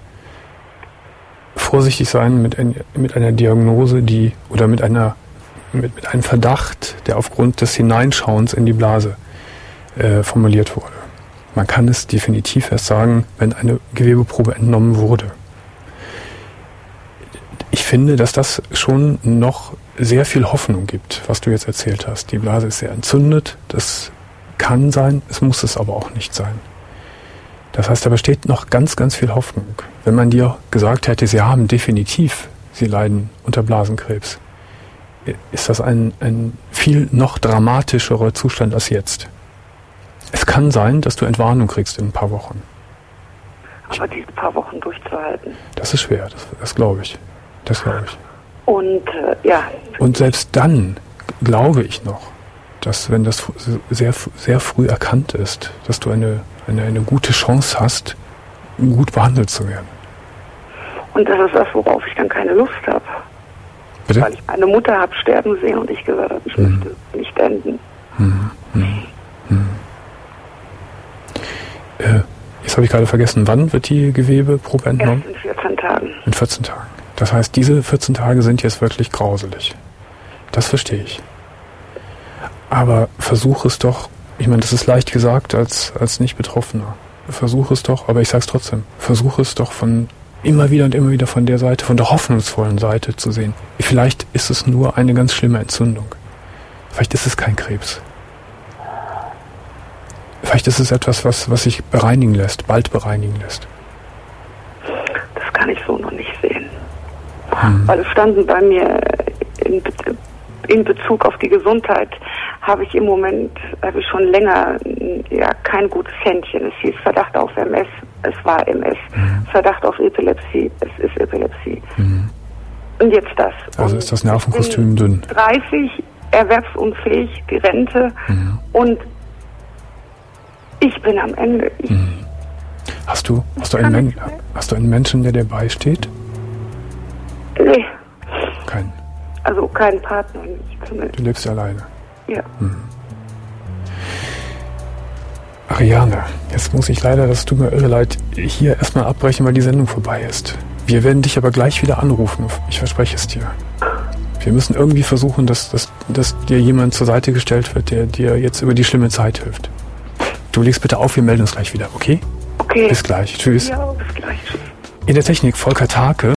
vorsichtig sein mit, ein, mit einer Diagnose, die oder mit einer mit, mit einem Verdacht, der aufgrund des Hineinschauens in die Blase äh, formuliert wurde. Man kann es definitiv erst sagen, wenn eine Gewebeprobe entnommen wurde. Ich finde, dass das schon noch sehr viel Hoffnung gibt, was du jetzt erzählt hast. Die Blase ist sehr entzündet, das kann sein, es muss es aber auch nicht sein. Das heißt, da besteht noch ganz, ganz viel Hoffnung. Wenn man dir gesagt hätte, sie haben definitiv, sie leiden unter Blasenkrebs, ist das ein, ein viel noch dramatischerer Zustand als jetzt. Es kann sein, dass du Entwarnung kriegst in ein paar Wochen. Aber diese paar Wochen durchzuhalten. Das ist schwer, das, das glaube ich. Das glaube ich. Und äh, ja. Und selbst dann glaube ich noch, dass wenn das sehr, sehr früh erkannt ist, dass du eine, eine, eine gute Chance hast, gut behandelt zu werden. Und das ist das, worauf ich dann keine Lust habe. Bitte? Weil ich meine Mutter habe sterben sehen und ich gesagt habe, ich mhm. möchte nicht enden. Mhm. Mhm. Mhm. Äh, jetzt habe ich gerade vergessen, wann wird die Gewebeprobe entnommen? Erst in vierzehn Tagen. In vierzehn Tagen. Das heißt, diese vierzehn Tage sind jetzt wirklich grauselig. Das verstehe ich. Aber versuch es doch, ich meine, das ist leicht gesagt als, als Nicht-Betroffener. Versuch es doch, aber ich sag's trotzdem, versuch es doch von immer wieder und immer wieder von der Seite, von der hoffnungsvollen Seite zu sehen. Vielleicht ist es nur eine ganz schlimme Entzündung. Vielleicht ist es kein Krebs. Vielleicht ist es etwas, was, was sich bereinigen lässt, bald bereinigen lässt. Das kann ich so noch nicht sehen. Hm. Weil es standen bei mir in, in Bezug auf die Gesundheit, habe ich im Moment, habe ich schon länger ja kein gutes Händchen. Es hieß Verdacht auf M S, es war M S. Mhm. Verdacht auf Epilepsie, es ist Epilepsie. Mhm. Und jetzt das. Also und ist das Nervenkostüm dünn? dreißig, erwerbsunfähig, die Rente mhm. und ich bin am Ende. Ich mhm. Hast du, hast du, einen Men- hast du einen Menschen, der dir beisteht? Nee. Kein. Also keinen Partner, nicht zumindest. Du lebst alleine? Ja. Mhm. Ariane, jetzt muss ich leider, das tut mir irre leid, hier erstmal abbrechen, weil die Sendung vorbei ist. Wir werden dich aber gleich wieder anrufen, ich verspreche es dir. Wir müssen irgendwie versuchen, dass, dass, dass dir jemand zur Seite gestellt wird, der dir jetzt über die schlimme Zeit hilft. Du legst bitte auf, wir melden uns gleich wieder, okay? Okay. Bis gleich, tschüss. Ja, bis gleich, tschüss. In der Technik Volker Take.